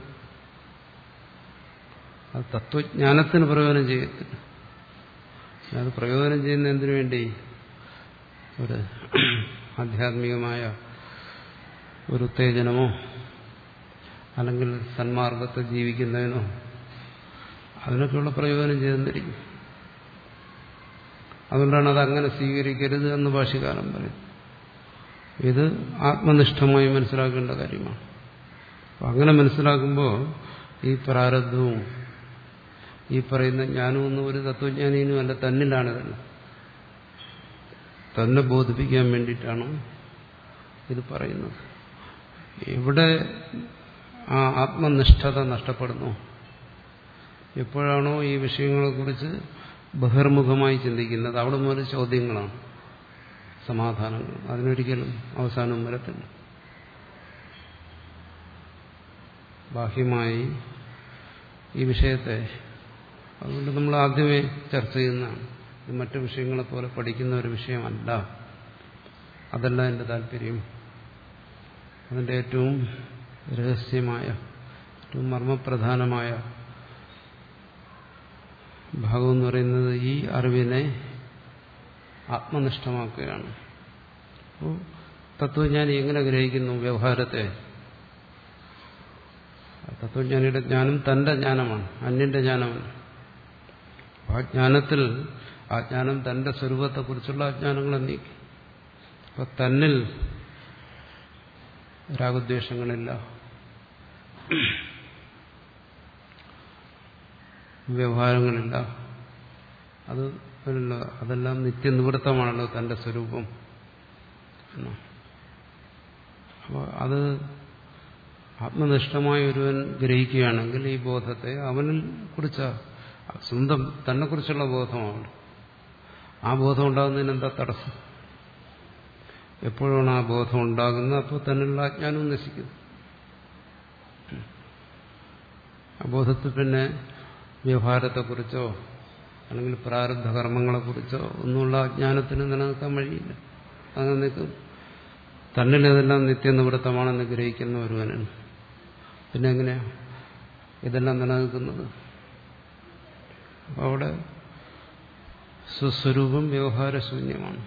അത് തത്വജ്ഞാനത്തിന് പ്രയോജനം ചെയ്യത്തില്ല. അത് പ്രയോജനം ചെയ്യുന്ന എന്തിനു വേണ്ടി? ഒരു ആധ്യാത്മികമായ ഒരു ഉത്തേജനമോ അല്ലെങ്കിൽ സന്മാർഗത്തെ ജീവിക്കുന്നതിനോ അതിനൊക്കെയുള്ള പ്രയോജനം ചെയ്തെന്നിരിക്കും. അതുകൊണ്ടാണ് അതങ്ങനെ സ്വീകരിക്കരുത് എന്ന് ഭാഷ്യകാരൻ പറയും. ഇത് ആത്മനിഷ്ഠമായി മനസ്സിലാക്കേണ്ട കാര്യമാണ്. അങ്ങനെ മനസ്സിലാക്കുമ്പോൾ ഈ പ്രാരബ്ധവും ഈ പറയുന്ന ജ്ഞാനമൊന്നും ഒരു തത്വജ്ഞാനിനും അല്ല, തന്നിലാണിതല്ല. തന്നെ ബോധിപ്പിക്കാൻ വേണ്ടിയിട്ടാണ് ഇത് പറയുന്നത്. എവിടെ ആ ആത്മനിഷ്ഠത നഷ്ടപ്പെടുന്നു, എപ്പോഴാണോ ഈ വിഷയങ്ങളെക്കുറിച്ച് ബഹിർമുഖമായി ചിന്തിക്കുന്നത്, അവിടെ മുതൽ ചോദ്യങ്ങളാണ്, സമാധാനങ്ങൾ. അതിനൊരിക്കലും അവസാനം വരത്തില്ല. ബാഹ്യമായി ഈ വിഷയത്തെ അതുകൊണ്ട് നമ്മൾ ആദ്യമേ ചർച്ച ചെയ്യുന്നതാണ്. ഇത് മറ്റു വിഷയങ്ങളെപ്പോലെ പഠിക്കുന്ന ഒരു വിഷയമല്ല. അതല്ല എൻ്റെ താല്പര്യം. അതിൻ്റെ ഏറ്റവും രഹസ്യമായ ഏറ്റവും മർമ്മപ്രധാനമായ ഭാഗം എന്ന് പറയുന്നത് ഈ അറിവിനെ ആത്മനിഷ്ഠമാക്കുകയാണ്. അപ്പോൾ തത്വജ്ഞാനി എങ്ങനെ ഗ്രഹിക്കുന്നു വ്യവഹാരത്തെ? തത്വജ്ഞാനിയുടെ ജ്ഞാനം തന്റെ ജ്ഞാനമാണ്, അന്യന്റെ ജ്ഞാനമാണ്. ആ ജ്ഞാനത്തിൽ ആ ജ്ഞാനം തന്റെ സ്വരൂപത്തെക്കുറിച്ചുള്ള അജ്ഞാനങ്ങളെ നീക്കി. അപ്പൊ തന്നിൽ രാഗദ്വേഷങ്ങളില്ല, വ്യവഹാരങ്ങളില്ല. അത് അതെല്ലാം നിത്യനിവൃത്തമാണല്ലോ തന്റെ സ്വരൂപം. അപ്പോൾ അത് ആത്മനിഷ്ഠമായ ഒരുവൻ ഗ്രഹിക്കുകയാണെങ്കിൽ ഈ ബോധത്തെ അവനിൽ കുറിച്ച സ്വന്തം തന്നെ കുറിച്ചുള്ള ബോധമാണ്. ആ ബോധം ഉണ്ടാകുന്നതിന് എന്താ തടസ്സം? എപ്പോഴാണ് ആ ബോധം ഉണ്ടാകുന്നത്, അപ്പോൾ തന്നിലുള്ള അജ്ഞാനവും നശിക്കുന്നു. ആ ബോധത്തിൽ പിന്നെ വ്യവഹാരത്തെക്കുറിച്ചോ അല്ലെങ്കിൽ പ്രാരബ്ധ കർമ്മങ്ങളെക്കുറിച്ചോ ഒന്നുമുള്ള അജ്ഞാനത്തിന് നിലനിൽക്കാൻ വഴിയില്ല. അങ്ങനെ നിൽക്കും. തന്നിലിതെല്ലാം നിത്യനിവൃത്തമാണെന്ന് ഗ്രഹിക്കുന്ന ഒരുവനാണ്. പിന്നെ എങ്ങനെയാ ഇതെല്ലാം നിലനിൽക്കുന്നത്? അപ്പോൾ അവിടെ സ്വസ്വരൂപം വ്യവഹാരശൂന്യമാണ്.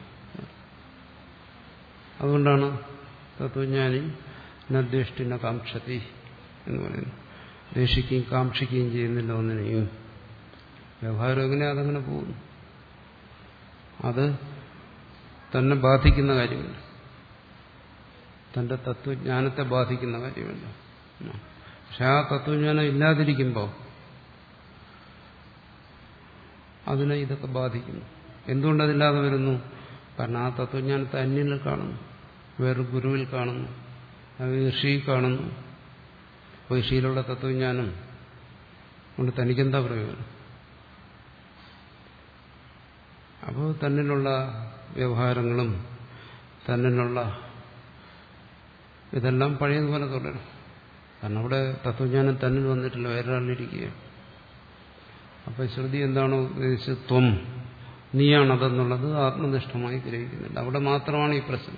അതുകൊണ്ടാണ് തത്വജ്ഞാനി നദ്വേഷ്ടിന കാംക്ഷതി എന്ന് പറയുന്നത്. ദ്വേഷിക്കുകയും കാക്ഷിക്കുകയും ചെയ്യുന്നില്ല ഒന്നിനെയും. വ്യവഹാരം എങ്ങനെ അതങ്ങനെ പോകുന്നു. അത് തന്നെ ബാധിക്കുന്ന കാര്യമില്ല, തന്റെ തത്വജ്ഞാനത്തെ ബാധിക്കുന്ന കാര്യമില്ല. പക്ഷെ ആ തത്വജ്ഞാനം ഇല്ലാതിരിക്കുമ്പോൾ അതിനെ ഇതൊക്കെ ബാധിക്കുന്നു. എന്തുകൊണ്ടതില്ലാതെ വരുന്നു? കാരണം ആ തത്വജ്ഞാനത്തെ അന്യനിൽ കാണുന്നു, വേറൊരു ഗുരുവിൽ കാണുന്നു, ഋഷിയിൽ കാണുന്നു. അപ്പോൾ ഋഷിയിലുള്ള തത്വജ്ഞാനം കൊണ്ട് തനിക്കെന്താ പ്രയോജനം? അപ്പോൾ തന്നിലുള്ള വ്യവഹാരങ്ങളും തന്നിലുള്ള ഇതെല്ലാം പഴയതുപോലെ തുടരും. കാരണം അവിടെ തത്വജ്ഞാനം തന്നിൽ വന്നിട്ടില്ല, വേറൊരാളിരിക്കുകയാണ്. അപ്പം ശ്രുതി എന്താണോ ഉദ്ദേശിച്ചത്, ത്വം നീയാണതെന്നുള്ളത് ആത്മനിഷ്ഠമായി ഗ്രഹിക്കുന്നില്ല. അവിടെ മാത്രമാണ് ഈ പ്രശ്നം.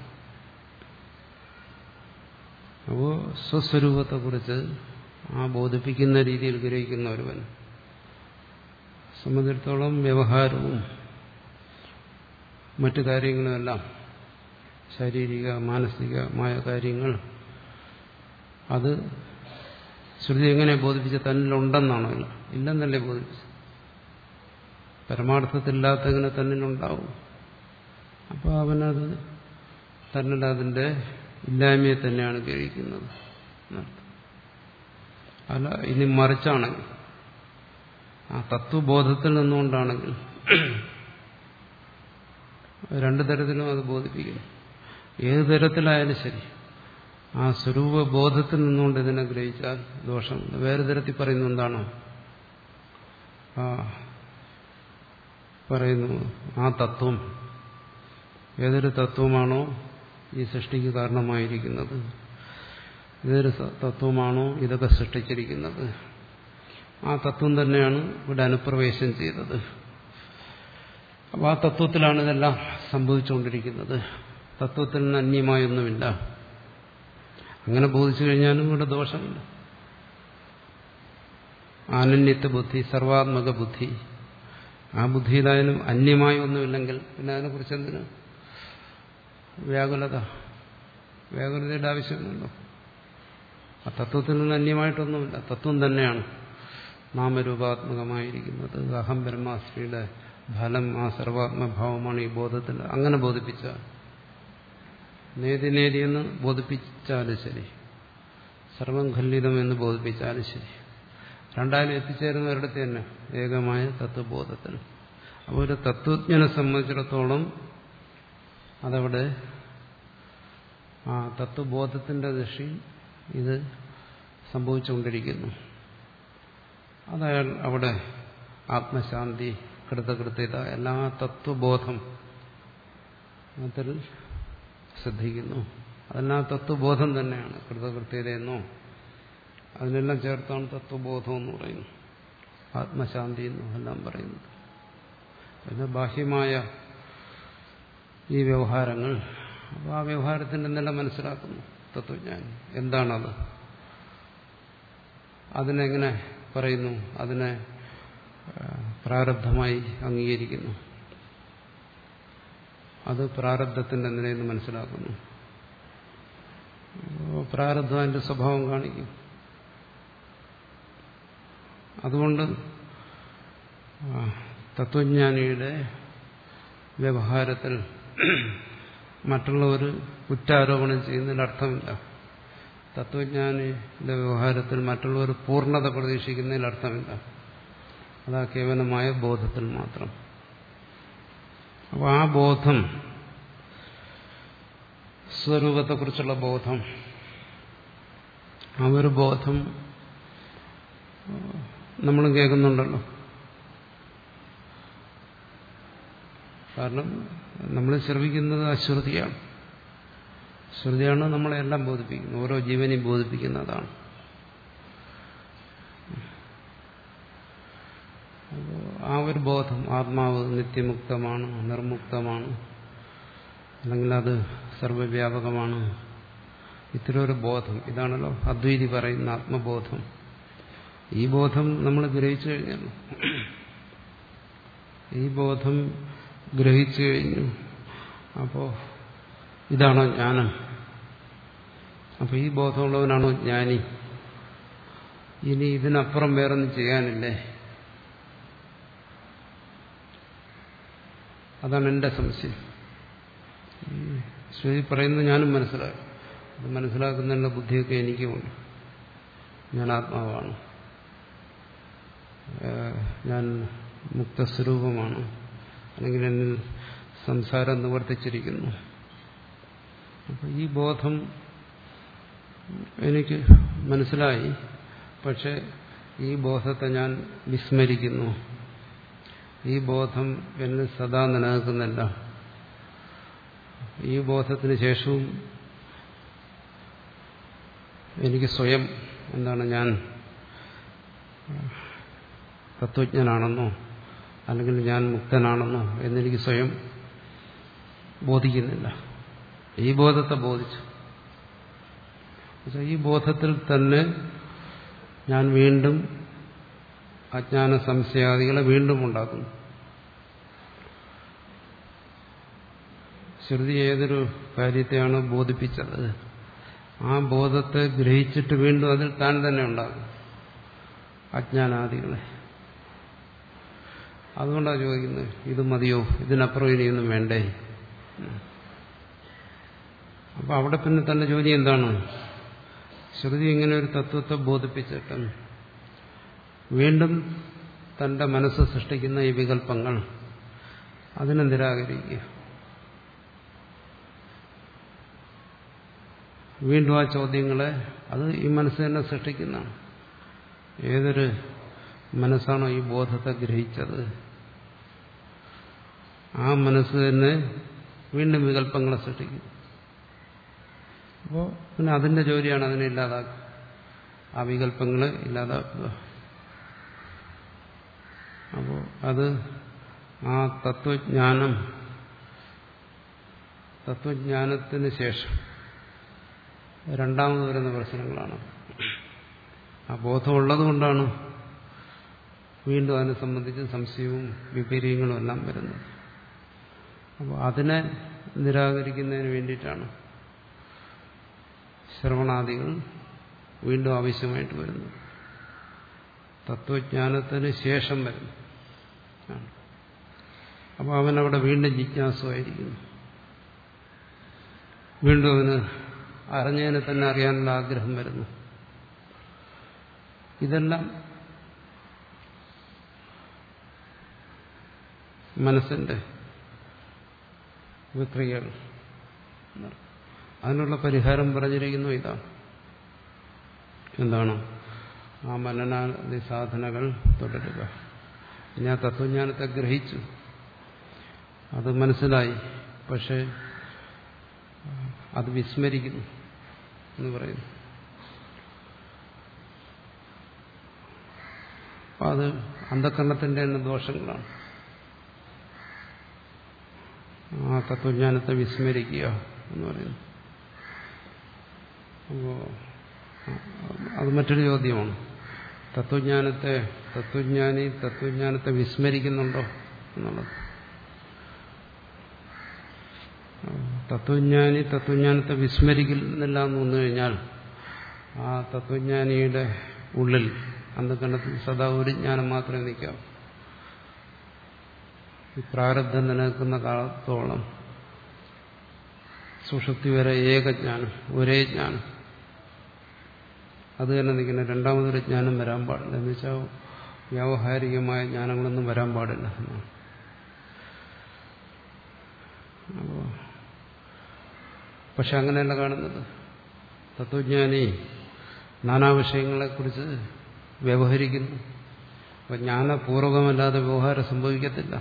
അപ്പോൾ സ്വസ്വരൂപത്തെക്കുറിച്ച് ആ ബോധിപ്പിക്കുന്ന രീതിയിൽ ഗ്രഹിക്കുന്ന ഒരുവൻ സംബന്ധിച്ചിടത്തോളം വ്യവഹാരവും മറ്റു കാര്യങ്ങളുമെല്ലാം ശാരീരിക മാനസികമായ കാര്യങ്ങൾ അത് ശ്രുതി എങ്ങനെ ബോധിപ്പിച്ച തന്നിലുണ്ടെന്നാണോ? ഇല്ല, ഇല്ലെന്നല്ലേ ബോധിപ്പിച്ചത്. പരമാർത്ഥത്തിലില്ലാത്തങ്ങനെ തന്നിലുണ്ടാവും. അപ്പോൾ അവനത് തന്നിലതിൻ്റെ ഇല്ലായ്മയെ തന്നെയാണ് ഗ്രഹിക്കുന്നത്. അല്ല, ഇനി മറിച്ചാണെങ്കിൽ ആ തത്വബോധത്തിൽ നിന്നുകൊണ്ടാണെങ്കിൽ രണ്ടു തരത്തിലും അത് ബോധിപ്പിക്കുന്നു. ഏത് തരത്തിലായാലും ശരി, ആ സ്വരൂപബോധത്തിൽ നിന്നുകൊണ്ട് ഇതിനെ ഗ്രഹിച്ചാൽ ദോഷമുണ്ട്. വേറെ തരത്തിൽ പറയുന്നത് എന്താണോ? ആ പറയുന്നു ആ തത്വം ഏതൊരു തത്വമാണോ ഈ സൃഷ്ടിക്ക് കാരണമായിരിക്കുന്നത്, ഏതൊരു തത്വമാണോ ഇതൊക്കെ സൃഷ്ടിച്ചിരിക്കുന്നത്, ആ തത്വം തന്നെയാണ് ഇവിടെ അനുപ്രവേശം ചെയ്തത്. അപ്പോൾ ആ തത്വത്തിലാണ് ഇതെല്ലാം സംഭവിച്ചുകൊണ്ടിരിക്കുന്നത്. തത്വത്തിൽ നിന്ന് അന്യമായൊന്നുമില്ല. അങ്ങനെ ബോധിച്ചു കഴിഞ്ഞാലും ഇവിടെ ദോഷമില്ല. ആനന്യത്വ ബുദ്ധി, സർവാത്മക ബുദ്ധി, ആ ബുദ്ധിയിലായാലും അന്യമായി ഒന്നുമില്ലെങ്കിൽ പിന്നെ അതിനെക്കുറിച്ച് എന്തിന് വ്യാകുലത? വ്യാകുലതയുടെ ആവശ്യമൊന്നുമല്ലോ. ആ തത്വത്തിൽ നിന്ന് അന്യമായിട്ടൊന്നുമില്ല. തത്വം തന്നെയാണ് നാമരൂപാത്മകമായിരിക്കുന്നത്. അഹം ബ്രഹ്മാസ്മിയുടെ ഫലം ആ സർവാത്മഭാവമാണ് ഈ ബോധത്തിൽ. അങ്ങനെ ബോധിപ്പിച്ച നേതി നേതിയെന്ന് ബോധിപ്പിച്ചാലും ശരി, സർവം ഖല്ലിതം എന്ന് ബോധിപ്പിച്ചാലും ശരി, രണ്ടായാലും എത്തിച്ചേരുന്ന ഒരിടത്ത് തന്നെ ഏകമായ തത്വബോധത്തിൽ. അപ്പോൾ ഒരു തത്വജ്ഞനെ സംബന്ധിച്ചിടത്തോളം അതവിടെ ആ തത്വബോധത്തിന്റെ ദൃഷ്ടി ഇത് സംഭവിച്ചുകൊണ്ടിരിക്കുന്നു. അതയാൾ അവിടെ ആത്മശാന്തി, കൃതകൃത്യത, എല്ലാ തത്വബോധം അതിൽ ശ്രദ്ധിക്കുന്നു. അതെല്ലാം തത്വബോധം തന്നെയാണ്. കൃതകൃത്യതയെന്നോ അതിനെല്ലാം ചേർത്താണ് തത്വബോധം എന്ന് പറയുന്നു. ആത്മശാന്തി എന്നും എല്ലാം പറയുന്നത്. പിന്നെ ബാഹ്യമായ ഈ വ്യവഹാരങ്ങൾ, അപ്പോൾ ആ വ്യവഹാരത്തിന്റെ നില മനസ്സിലാക്കുന്നു തത്വജ്ഞാനി. എന്താണത്? അതിനെങ്ങനെ പറയുന്നു? അതിനെ പ്രാരബ്ധമായി അംഗീകരിക്കുന്നു. അത് പ്രാരബ്ധത്തിന്റെ നിലയെന്ന് മനസ്സിലാക്കുന്നു. പ്രാരബ്ധം അതിന്റെ സ്വഭാവം കാണിക്കും. അതുകൊണ്ട് തത്വജ്ഞാനിയുടെ വ്യവഹാരത്തിൽ മറ്റുള്ളവർ കുറ്റാരോപണം ചെയ്യുന്നതിൽ അർത്ഥമില്ല. തത്വജ്ഞാനിയുടെ വ്യവഹാരത്തിൽ മറ്റുള്ളവർ പൂർണ്ണത പ്രതീക്ഷിക്കുന്നതിൽ അർത്ഥമില്ല. അതാ കേവലമായ ബോധത്തിൽ മാത്രം. അപ്പോൾ ആ ബോധം, സ്വരൂപത്തെക്കുറിച്ചുള്ള ബോധം, ആ ഒരു ബോധം നമ്മൾ കേൾക്കുന്നുണ്ടല്ലോ. കാരണം നമ്മൾ ശ്രവിക്കുന്നത് അശ്രുതിയാണ്. ശ്രുതിയാണ് നമ്മളെല്ലാം ബോധിപ്പിക്കുന്നത്, ഓരോ ജീവനെയും ബോധിപ്പിക്കുന്നതാണ്. ആ ഒരു ബോധം, ആത്മാവ് നിത്യമുക്തമാണ്, നിർമുക്തമാണ്, അല്ലെങ്കിൽ അത് സർവവ്യാപകമാണ്, ഇത്തരം ഒരു ബോധം, ഇതാണല്ലോ അദ്വൈതി പറയുന്ന ആത്മബോധം. ഈ ബോധം നമ്മൾ ഗ്രഹിച്ചു കഴിഞ്ഞല്ലോ. ഈ ബോധം ഗ്രഹിച്ചു കഴിഞ്ഞു. അപ്പോൾ ഇതാണോ ജ്ഞാനം? അപ്പോൾ ഈ ബോധമുള്ളവനാണോ ജ്ഞാനി? ഇനി ഇതിനപ്പുറം വേറൊന്നും ചെയ്യാനില്ലേ? അതാണ് എൻ്റെ സംശയം. ശ്രുതി പറയുന്നത് ഞാനും മനസ്സിലാക്കും. അത് മനസ്സിലാക്കുന്നതിനുള്ള ബുദ്ധിയൊക്കെ എനിക്കുമുണ്ട്. ഞാൻ ആത്മാവാണ്, ഞാൻ മുക്തസ്വരൂപമാണ്, അല്ലെങ്കിൽ എന്നിൽ സംസാരം നിവർത്തിച്ചിരിക്കുന്നു. അപ്പം ഈ ബോധം എനിക്ക് മനസ്സിലായി. പക്ഷെ ഈ ബോധത്തെ ഞാൻ വിസ്മരിക്കുന്നു. ഈ ബോധം എന്നിൽ സദാ നിലനിൽക്കുന്നില്ല. ഈ ബോധത്തിന് ശേഷവും എനിക്ക് സ്വയം എന്താണ്, ഞാൻ തത്വജ്ഞനാണെന്നോ അല്ലെങ്കിൽ ഞാൻ മുക്തനാണെന്നോ എന്നെനിക്ക് സ്വയം ബോധിക്കുന്നില്ല. ഈ ബോധത്തെ ബോധിച്ചു. ഈ ബോധത്തിൽ തന്നെ ഞാൻ വീണ്ടും അജ്ഞാന സംശയാദികളെ വീണ്ടും ഉണ്ടാക്കുന്നു. ശ്രുതി ഏതൊരു കാര്യത്തെയാണ് ബോധിപ്പിച്ചത്, ആ ബോധത്തെ ഗ്രഹിച്ചിട്ട് വീണ്ടും അതിൽ താൻ തന്നെ ഉണ്ടാകും അജ്ഞാനാദികളെ. അതുകൊണ്ടാണ് ചോദിക്കുന്നത്, ഇത് മതിയോ, ഇതിനപ്പുറം ഇനിയൊന്നും വേണ്ടേ? അപ്പൊ അവിടെ പിന്നെ തന്റെ ജോലി എന്താണ്? ശ്രുതി ഇങ്ങനെ ഒരു തത്വത്തെ ബോധിപ്പിച്ചിട്ടും വീണ്ടും തന്റെ മനസ്സ് സൃഷ്ടിക്കുന്ന ഈ വികല്പങ്ങൾ, അതിനെ നിരാകരിക്കുക. വീണ്ടും ആ ചോദ്യങ്ങളെ, അത് ഈ മനസ്സ് തന്നെ സൃഷ്ടിക്കുന്നതാണ്. ഏതൊരു മനസ്സാണോ ഈ ബോധത്തെ ഗ്രഹിച്ചത്, ആ മനസ്സ് തന്നെ വീണ്ടും വികല്പങ്ങളെ സൃഷ്ടിക്കുന്നു. അപ്പോൾ പിന്നെ അതിന്റെ ജോലിയാണ് അതിനെ ഇല്ലാതാക്കുക, ആ വികല്പങ്ങളെ ഇല്ലാതാക്കുക. അപ്പോൾ അത് ആ തത്വജ്ഞാനം തത്വജ്ഞാനത്തിന് ശേഷം രണ്ടാമത് വരുന്ന പ്രശ്നങ്ങളാണ്. ആ ബോധമുള്ളത് കൊണ്ടാണ് വീണ്ടും അതിനെ സംബന്ധിച്ച് സംശയവും വിപര്യങ്ങളും എല്ലാം വരുന്നത്. അപ്പോൾ അതിനെ നിരാകരിക്കുന്നതിന് വേണ്ടിയിട്ടാണ് ശ്രവണാദികൾ വീണ്ടും ആവശ്യമായിട്ട് വരുന്നത്. തത്വജ്ഞാനത്തിന് ശേഷം വരുന്നു. അപ്പോൾ അവനവിടെ വീണ്ടും ജിജ്ഞാസുവായിരിക്കുന്നു. വീണ്ടും അവന് അറിഞ്ഞതിനെ തന്നെ അറിയാനുള്ള ആഗ്രഹം വരുന്നു. ഇതെല്ലാം മനസ്സിന്റെ വിക്രിയകൾ. അതിനുള്ള പരിഹാരം പറഞ്ഞിരിക്കുന്നു ഇതാണ്. എന്താണ്? ആ മനനാദി സാധനകൾ തുടരുക. ഞാൻ തത്വജ്ഞാനത്തെ ഗ്രഹിച്ചു, അത് മനസ്സിലായി, പക്ഷെ അത് വിസ്മരിക്കുന്നു എന്ന് പറയുന്നു. അപ്പം അത് അന്ധകരണത്തിന്റെ തന്നെ ദോഷങ്ങളാണ്. ആ തത്വജ്ഞാനത്തെ വിസ്മരിക്കുക എന്ന് പറയുന്നു. അപ്പോൾ അത് മറ്റൊരു ചോദ്യമാണ്. തത്വജ്ഞാനത്തെ തത്വജ്ഞാനി തത്വജ്ഞാനത്തെ വിസ്മരിക്കുന്നുണ്ടോ എന്നുള്ളത്. തത്വജ്ഞാനി തത്വജ്ഞാനത്തെ വിസ്മരിക്കുന്നില്ല എന്ന് വന്നു കഴിഞ്ഞാൽ ആ തത്വജ്ഞാനിയുടെ ഉള്ളിൽ അന്ധകരണത്തിൽ സദാ ഒരു ജ്ഞാനം മാത്രമേ നിൽക്കാവൂ. ഈ പ്രാരബ്ധം നിലനിൽക്കുന്ന കാലത്തോളം സുഷുപ്തി വരെ ഏകജ്ഞാനം, ഒരേ ജ്ഞാനം, അത് തന്നെ നിൽക്കുന്ന. രണ്ടാമതൊരു ജ്ഞാനം വരാൻ പാടില്ല. എന്ന് വെച്ചാൽ വ്യാവഹാരികമായ ജ്ഞാനങ്ങളൊന്നും വരാൻ പാടില്ല എന്നാണ്. അപ്പോൾ പക്ഷെ അങ്ങനെയല്ല കാണുന്നത്. തത്വജ്ഞാനി നാനാ വിഷയങ്ങളെക്കുറിച്ച് വ്യവഹരിക്കുന്നു. അപ്പം ജ്ഞാനപൂർവകമല്ലാതെ വ്യവഹാരം സംഭവിക്കത്തില്ല.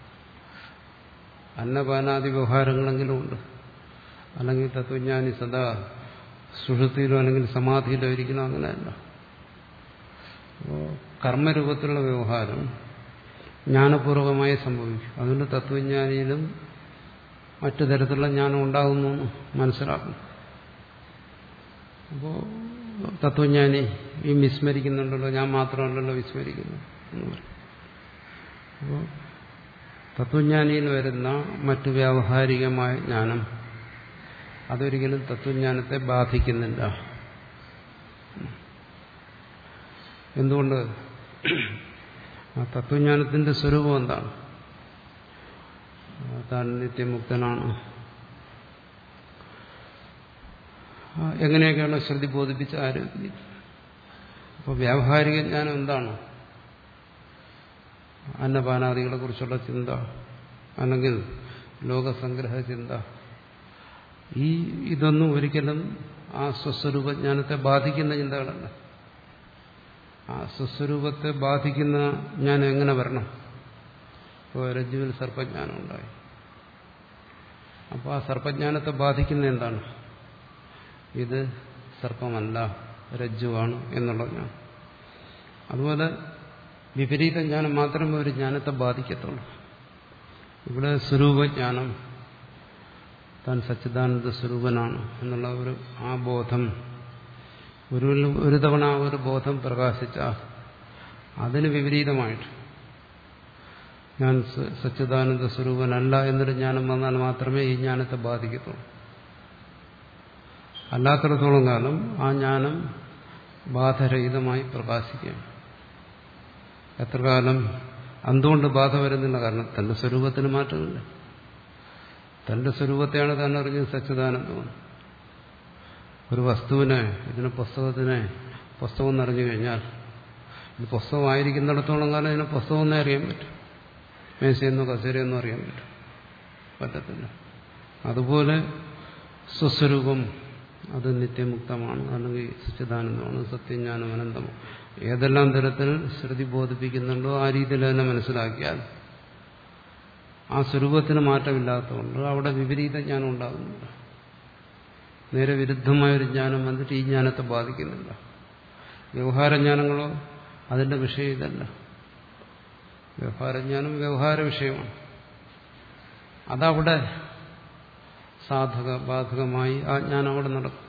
അന്നപാനാദി വ്യവഹാരങ്ങളെങ്കിലും ഉണ്ട്. അല്ലെങ്കിൽ തത്വജ്ഞാനി സദാ സുഷുപ്തിയിലോ അല്ലെങ്കിൽ സമാധിയിലോ ഇരിക്കണം, അങ്ങനെയല്ല. അപ്പോൾ കർമ്മരൂപത്തിലുള്ള വ്യവഹാരം ജ്ഞാനപൂർവകമായി സംഭവിക്കും. അതുകൊണ്ട് തത്വജ്ഞാനിയിലും മറ്റു തരത്തിലുള്ള ജ്ഞാനം ഉണ്ടാകുന്നു മനസ്സിലാക്കും. അപ്പോൾ തത്വജ്ഞാനി ഈ വിസ്മരിക്കുന്നുണ്ടല്ലോ, ഞാൻ മാത്രമല്ലല്ലോ വിസ്മരിക്കുന്നു എന്ന് പറയും. അപ്പോൾ തത്വജ്ഞാനിയിൽ വരുന്ന മറ്റു വ്യാവഹാരികമായ ജ്ഞാനം അതൊരിക്കലും തത്വജ്ഞാനത്തെ ബാധിക്കുന്നില്ല. എന്തുകൊണ്ട്? ആ തത്വജ്ഞാനത്തിന്റെ സ്വരൂപം എന്താണ്? താൻ നിത്യമുക്തനാണ്. എങ്ങനെയൊക്കെയാണ് ശ്രുതി ബോധിപ്പിച്ച ആരോഗ്യം. അപ്പോൾ വ്യാവഹാരിക ജ്ഞാനം എന്താണ്? അന്നപാനാദികളെ കുറിച്ചുള്ള ചിന്ത, അല്ലെങ്കിൽ ലോകസംഗ്രഹ ചിന്ത. ഈ ഇതൊന്നും ഒരിക്കലും ആ സ്വസ്വരൂപജ്ഞാനത്തെ ബാധിക്കുന്ന ചിന്തകളല്ല. ആ സ്വസ്വരൂപത്തെ ബാധിക്കുന്ന ജ്ഞാനം എങ്ങനെ വരണം? ഇപ്പോൾ രജ്ജുവിൽ സർപ്പജ്ഞാനം ഉണ്ടായി. അപ്പോൾ ആ സർപ്പജ്ഞാനത്തെ ബാധിക്കുന്ന എന്താണ്? ഇത് സർപ്പമല്ല, രജ്ജുവാണ് എന്നുള്ള ജ്ഞാനം. അതുപോലെ വിപരീത ജ്ഞാനം മാത്രമേ ഒരു ജ്ഞാനത്തെ ബാധിക്കത്തുള്ളൂ. ഇവിടെ സ്വരൂപജ്ഞാനം, താൻ സച്ചിദാനന്ദ സ്വരൂപനാണ് എന്നുള്ള ഒരു ആ ബോധം, ഒരു ഒരു തവണ ആ ഒരു ബോധം പ്രകാശിച്ചാൽ അതിന് വിപരീതമായിട്ട് ഞാൻ സച്ചിദാനന്ദ സ്വരൂപനല്ല എന്നൊരു ജ്ഞാനം വന്നാൽ മാത്രമേ ഈ ജ്ഞാനത്തെ ബാധിക്കത്തുള്ളൂ. അല്ലാത്തിടത്തോളം കാലം ആ ജ്ഞാനം ബാധരഹിതമായി പ്രകാശിക്കുകയാണ്. എത്ര കാലം? എന്തുകൊണ്ട് ബാധ വരുന്നില്ല? കാരണം തന്റെ സ്വരൂപത്തിന് മാറ്റമില്ല. തന്റെ സ്വരൂപത്തെയാണ് താൻ അറിഞ്ഞത് സച്ചിദാനന്ദം. ഒരു വസ്തുവിനെ, ഇതിന് പുസ്തകത്തിനെ പുസ്തകം എന്നറിഞ്ഞു കഴിഞ്ഞാൽ ഇത് പുസ്തകമായിരിക്കുന്നിടത്തോളം കാലം ഇതിനെ പുസ്തകം എന്നേ അറിയാൻ പറ്റും. മേശയെന്നോ കസേരയെന്നോ അറിയാൻ പറ്റും? പറ്റത്തില്ല. അതുപോലെ സ്വസ്വരൂപം അത് നിത്യമുക്തമാണ്, അല്ലെങ്കിൽ സച്ചിദാനന്ദമാണ്, സത്യജ്ഞാനം അനന്തമാണ്. ഏതെല്ലാം തരത്തിൽ ശ്രുതി ബോധിപ്പിക്കുന്നുണ്ടോ ആ രീതിയിൽ തന്നെ മനസ്സിലാക്കിയാൽ ആ സ്വരൂപത്തിന് മാറ്റമില്ലാത്തതുകൊണ്ട് അവിടെ വിപരീത ജ്ഞാനം ഉണ്ടാകുന്നില്ല. നേരെ വിരുദ്ധമായൊരു ജ്ഞാനം വന്നിട്ട് ഈ ജ്ഞാനത്തെ ബാധിക്കുന്നില്ല. വ്യവഹാരജ്ഞാനങ്ങളോ അതിന്റെ വിഷയം ഇതല്ല. വ്യവഹാരജ്ഞാനം വ്യവഹാര വിഷയമാണ്. അതവിടെ സാധക ബാധകമായി ആ ജ്ഞാനം അവിടെ നടക്കും.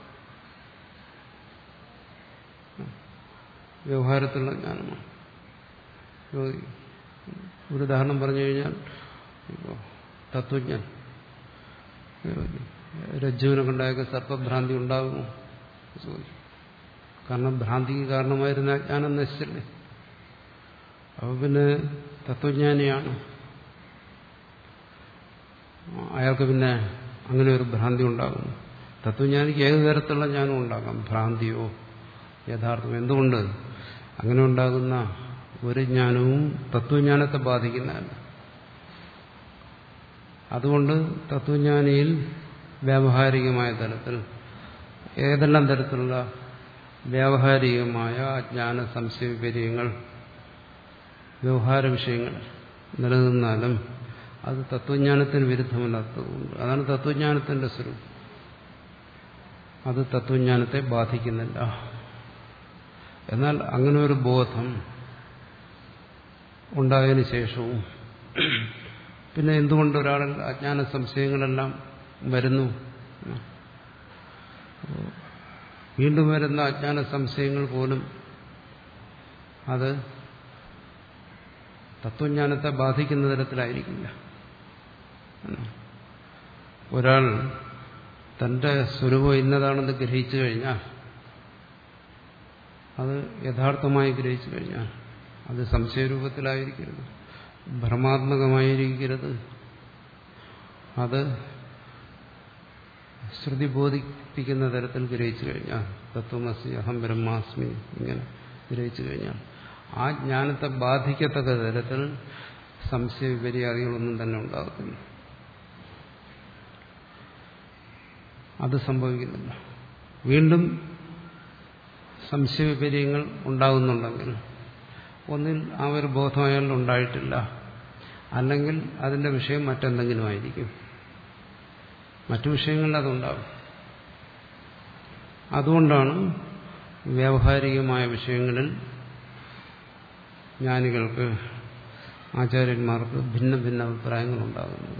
വ്യവഹാരത്തിലുള്ള ജ്ഞാനമാണ്. ഒരു ഉദാഹരണം പറഞ്ഞു കഴിഞ്ഞാൽ തത്വജ്ഞൻ രജ്ജുവിനെ കൊണ്ടായൊക്കെ സർപ്പഭ്രാന്തി ഉണ്ടാകുമോ? കാരണം ഭ്രാന്തിക്ക് കാരണമായിരുന്ന ജ്ഞാനം നശിച്ചല്ലേ. അപ്പൊ പിന്നെ തത്വജ്ഞാനിയാണ് അയാൾക്ക് പിന്നെ അങ്ങനെ ഒരു ഭ്രാന്തി ഉണ്ടാകുന്നു. തത്വജ്ഞാനിക്ക് ഏത് തരത്തിലുള്ള ജ്ഞാനം ഉണ്ടാകാം, ഭ്രാന്തിയോ യഥാർത്ഥം. എന്തുകൊണ്ട് അങ്ങനെ ഉണ്ടാകുന്ന ഒരു ജ്ഞാനവും തത്വജ്ഞാനത്തെ ബാധിക്കുന്നതല്ല. അതുകൊണ്ട് തത്വജ്ഞാനിയിൽ വ്യാവഹാരികമായ തലത്തിൽ ഏതെല്ലാം തരത്തിലുള്ള വ്യാവഹാരികമായ അജ്ഞാന സംശയ വിപര്യങ്ങൾ വ്യവഹാര വിഷയങ്ങൾ നിലനിന്നാലും അത് തത്വജ്ഞാനത്തിന് വിരുദ്ധമല്ലാത്തതുകൊണ്ട് അതാണ് തത്വജ്ഞാനത്തിന്റെ സ്വരൂപം. അത് തത്വജ്ഞാനത്തെ ബാധിക്കുന്നില്ല. എന്നാൽ അങ്ങനെ ഒരു ബോധം ഉണ്ടായതിനു ശേഷവും പിന്നെ എന്തുകൊണ്ട് ഒരാളിൽ അജ്ഞാന സംശയങ്ങളെല്ലാം വരുന്നു? വീണ്ടും വരുന്ന അജ്ഞാന സംശയങ്ങൾ പോലും അത് തത്വജ്ഞാനത്തെ ബാധിക്കുന്ന തരത്തിലായിരിക്കില്ല. ഒരാൾ തന്റെ സ്വരൂപം ഇന്നതാണെന്ന് ഗ്രഹിച്ചു കഴിഞ്ഞാൽ, അത് യഥാർത്ഥമായി ഗ്രഹിച്ചു കഴിഞ്ഞാൽ അത് സംശയരൂപത്തിലായിരിക്കരുത്, ഭ്രമാത്മകമായിരിക്കരുത്. അത് ശ്രുതി ബോധിപ്പിക്കുന്ന തരത്തിൽ ഗ്രഹിച്ചു കഴിഞ്ഞാൽ, തത്വമസി അഹം ബ്രഹ്മാസ്മി ഇങ്ങനെ ഗ്രഹിച്ചു കഴിഞ്ഞാൽ ആ ജ്ഞാനത്തെ ബാധിക്കത്തക്ക തരത്തിൽ സംശയ വിപര്യാദികളൊന്നും തന്നെ ഉണ്ടാകത്തില്ല. അത് സംഭവിക്കുന്നില്ല. വീണ്ടും സംശയവിപര്യങ്ങൾ ഉണ്ടാകുന്നുണ്ടെങ്കിൽ ഒന്നിൽ ആ ഒരു ബോധം അയാളിൽ ഉണ്ടായിട്ടില്ല, അല്ലെങ്കിൽ അതിന്റെ വിഷയം മറ്റെന്തെങ്കിലും ആയിരിക്കും. മറ്റു വിഷയങ്ങളിൽ അതുണ്ടാകും. അതുകൊണ്ടാണ് വ്യാവഹാരികമായ വിഷയങ്ങളിൽ ജ്ഞാനികൾക്ക്, ആചാര്യന്മാർക്ക് ഭിന്ന ഭിന്ന അഭിപ്രായങ്ങളുണ്ടാകുന്നത്.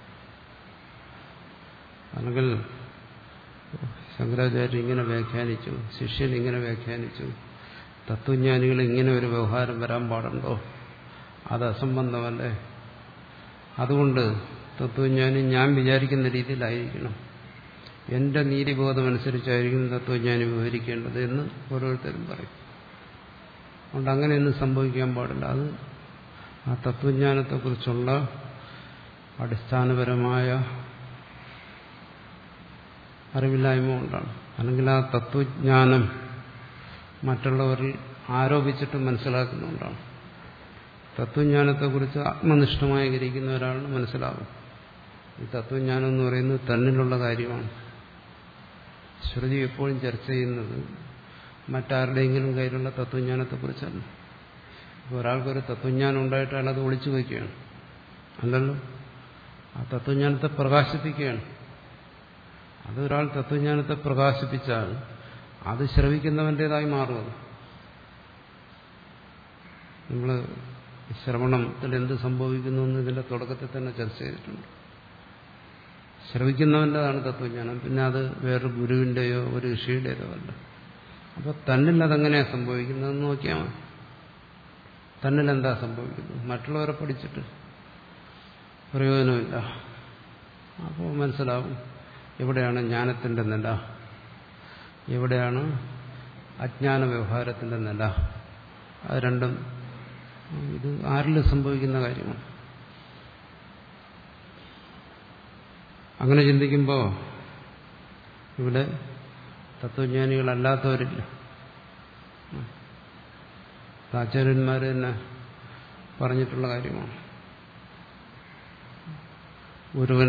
അല്ലെങ്കിൽ ശങ്കരാചാര്യർ ഇങ്ങനെ വ്യാഖ്യാനിച്ചു, ശിഷ്യൻ ഇങ്ങനെ വ്യാഖ്യാനിച്ചു, തത്വജ്ഞാനികൾ ഇങ്ങനെ ഒരു വ്യവഹാരം വരാൻ പാടുണ്ടോ? അത് അസംബന്ധമല്ലേ? അതുകൊണ്ട് തത്വജ്ഞാനി ഞാൻ വിചാരിക്കുന്ന രീതിയിലായിരിക്കണം, എന്റെ നീതിബോധമനുസരിച്ചായിരിക്കും തത്വജ്ഞാനി വിവരിക്കേണ്ടത് എന്ന് ഓരോരുത്തരും പറയും. അതുകൊണ്ട് അങ്ങനെയൊന്നും സംഭവിക്കാൻ പാടില്ല. അത് ആ തത്വജ്ഞാനത്തെക്കുറിച്ചുള്ള അടിസ്ഥാനപരമായ അറിവില്ലായ്മ കൊണ്ടാണ്. അല്ലെങ്കിൽ ആ തത്വജ്ഞാനം മറ്റുള്ളവരിൽ ആരോപിച്ചിട്ട് മനസ്സിലാക്കുന്നതുകൊണ്ടാണ്. തത്വജ്ഞാനത്തെക്കുറിച്ച് ആത്മനിഷ്ഠമായി ഗ്രഹിക്കുന്ന ഒരാളിന് മനസ്സിലാകും ഈ തത്വജ്ഞാനം എന്ന് പറയുന്നത് തന്നിലുള്ള കാര്യമാണ്. ശ്രുതി എപ്പോഴും ചർച്ച ചെയ്യുന്നത് മറ്റാരുടെയെങ്കിലും കയ്യിലുള്ള തത്വജ്ഞാനത്തെക്കുറിച്ചല്ല. ഇപ്പോൾ ഒരാൾക്കൊരു തത്വജ്ഞാനം ഉണ്ടായിട്ട് അയാൾ അത് ഒളിച്ചു വയ്ക്കുകയാണ്, അല്ലല്ലോ. ആ തത്വജ്ഞാനത്തെ പ്രകാശിപ്പിക്കുകയാണ്. അതൊരാൾ തത്വജ്ഞാനത്തെ പ്രകാശിപ്പിച്ചാൽ അത് ശ്രവിക്കുന്നവൻ്റേതായി മാറുന്നത്. നമ്മൾ ശ്രവണത്തിൽ എന്ത് സംഭവിക്കുന്നു എന്ന് ഇതിന്റെ തുടക്കത്തിൽ തന്നെ ചർച്ച ചെയ്തിട്ടുണ്ട്. ശ്രവിക്കുന്നവൻ്റെതാണ് തത്വജ്ഞാനം, പിന്നെ അത് വേറൊരു ഗുരുവിൻ്റെയോ ഒരു ഋഷിയുടേതോ അല്ല. അപ്പോൾ തന്നിൽ അതെങ്ങനെയാണ് സംഭവിക്കുന്നതെന്ന് നോക്കിയാൽ മതി. തന്നിൽ എന്താ സംഭവിക്കുന്നത്? മറ്റുള്ളവരെ പഠിച്ചിട്ട് പ്രയോജനമില്ല. അപ്പോൾ മനസ്സിലാവും എവിടെയാണ് ജ്ഞാനത്തിന്റെ നില, എവിടെയാണ് അജ്ഞാന വ്യവഹാരത്തിന്റെ നില. അത് രണ്ടും ഇത് ആരിൽ സംഭവിക്കുന്ന കാര്യമാണ്. അങ്ങനെ ചിന്തിക്കുമ്പോൾ ഇവിടെ തത്വജ്ഞാനികളല്ലാത്തവരില്ല. ആചാര്യന്മാർ തന്നെ പറഞ്ഞിട്ടുള്ള കാര്യമാണ്. ഒരുവൻ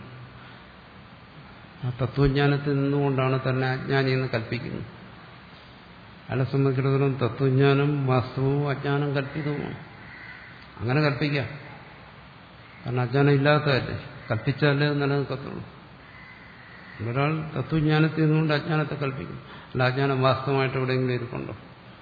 ആ തത്വജ്ഞാനത്തിൽ നിന്നുകൊണ്ടാണ് തന്നെ അജ്ഞാനി എന്ന് കൽപ്പിക്കുന്നത്. അയാളെ സംബന്ധിച്ചിടത്തോളം തത്വജ്ഞാനം വാസ്തവവും അജ്ഞാനം കൽപ്പിതവുമാണ്. അങ്ങനെ കൽപ്പിക്കാം, കാരണം അജ്ഞാനം ഇല്ലാത്തതല്ലേ, കൽപ്പിച്ചാലേ അത് നിലനിൽക്കത്തുള്ളൂ. ഒരാൾ തത്വജ്ഞാനത്തിൽ നിന്നുകൊണ്ട് അജ്ഞാനത്തെ കൽപ്പിക്കും. അല്ല, അജ്ഞാനം വാസ്തവമായിട്ട് എവിടെയെങ്കിലും ഇരിപ്പുണ്ടോ?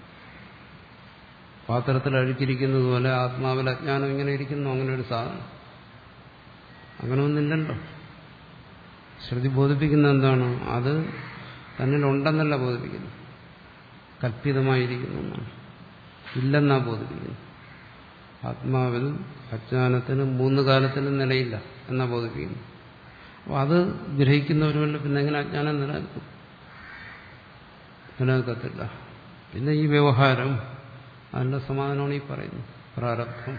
പാത്രത്തിൽ അഴുക്കിരിക്കുന്നത് പോലെ ആത്മാവിൽ അജ്ഞാനം ഇങ്ങനെ ഇരിക്കുന്നു, അങ്ങനെ ഒരു സാധനം അങ്ങനെ ഒന്നില്ലല്ലോ. ശ്രുതി ബോധിപ്പിക്കുന്ന എന്താണ്? അത് തന്നിലുണ്ടെന്നല്ല ബോധിപ്പിക്കുന്നു, കല്പിതമായിരിക്കുന്നു എന്നാണ്, ഇല്ലെന്നാ ബോധിപ്പിക്കുന്നു. ആത്മാവിൽ അജ്ഞാനത്തിന് മൂന്ന് കാലത്തിനും നിലയില്ല എന്നാ ബോധിപ്പിക്കുന്നു. അപ്പോൾ അത് ഗ്രഹിക്കുന്നവരുമല്ല, പിന്നെ എങ്ങനെ അജ്ഞാനം നിലനിൽക്കും? നിലനിൽക്കത്തില്ല. പിന്നെ ഈ വ്യവഹാരം, അതിന്റെ സമാധാനമാണ് ഈ പറയുന്നത്, പ്രാരബ്ധം.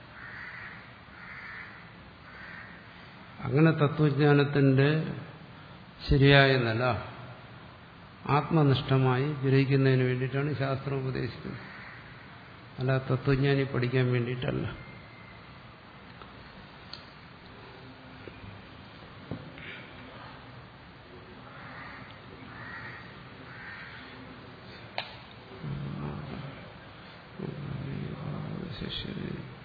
അങ്ങനെ തത്വജ്ഞാനത്തിന്റെ ശരിയായ നില ആത്മനിഷ്ഠമായി ഗ്രഹിക്കുന്നതിന് വേണ്ടിയിട്ടാണ് ശാസ്ത്രം ഉപദേശിക്കുന്നത്, അല്ല തത്വജ്ഞാനി പഠിക്കാൻ വേണ്ടിയിട്ടല്ല. ശരി.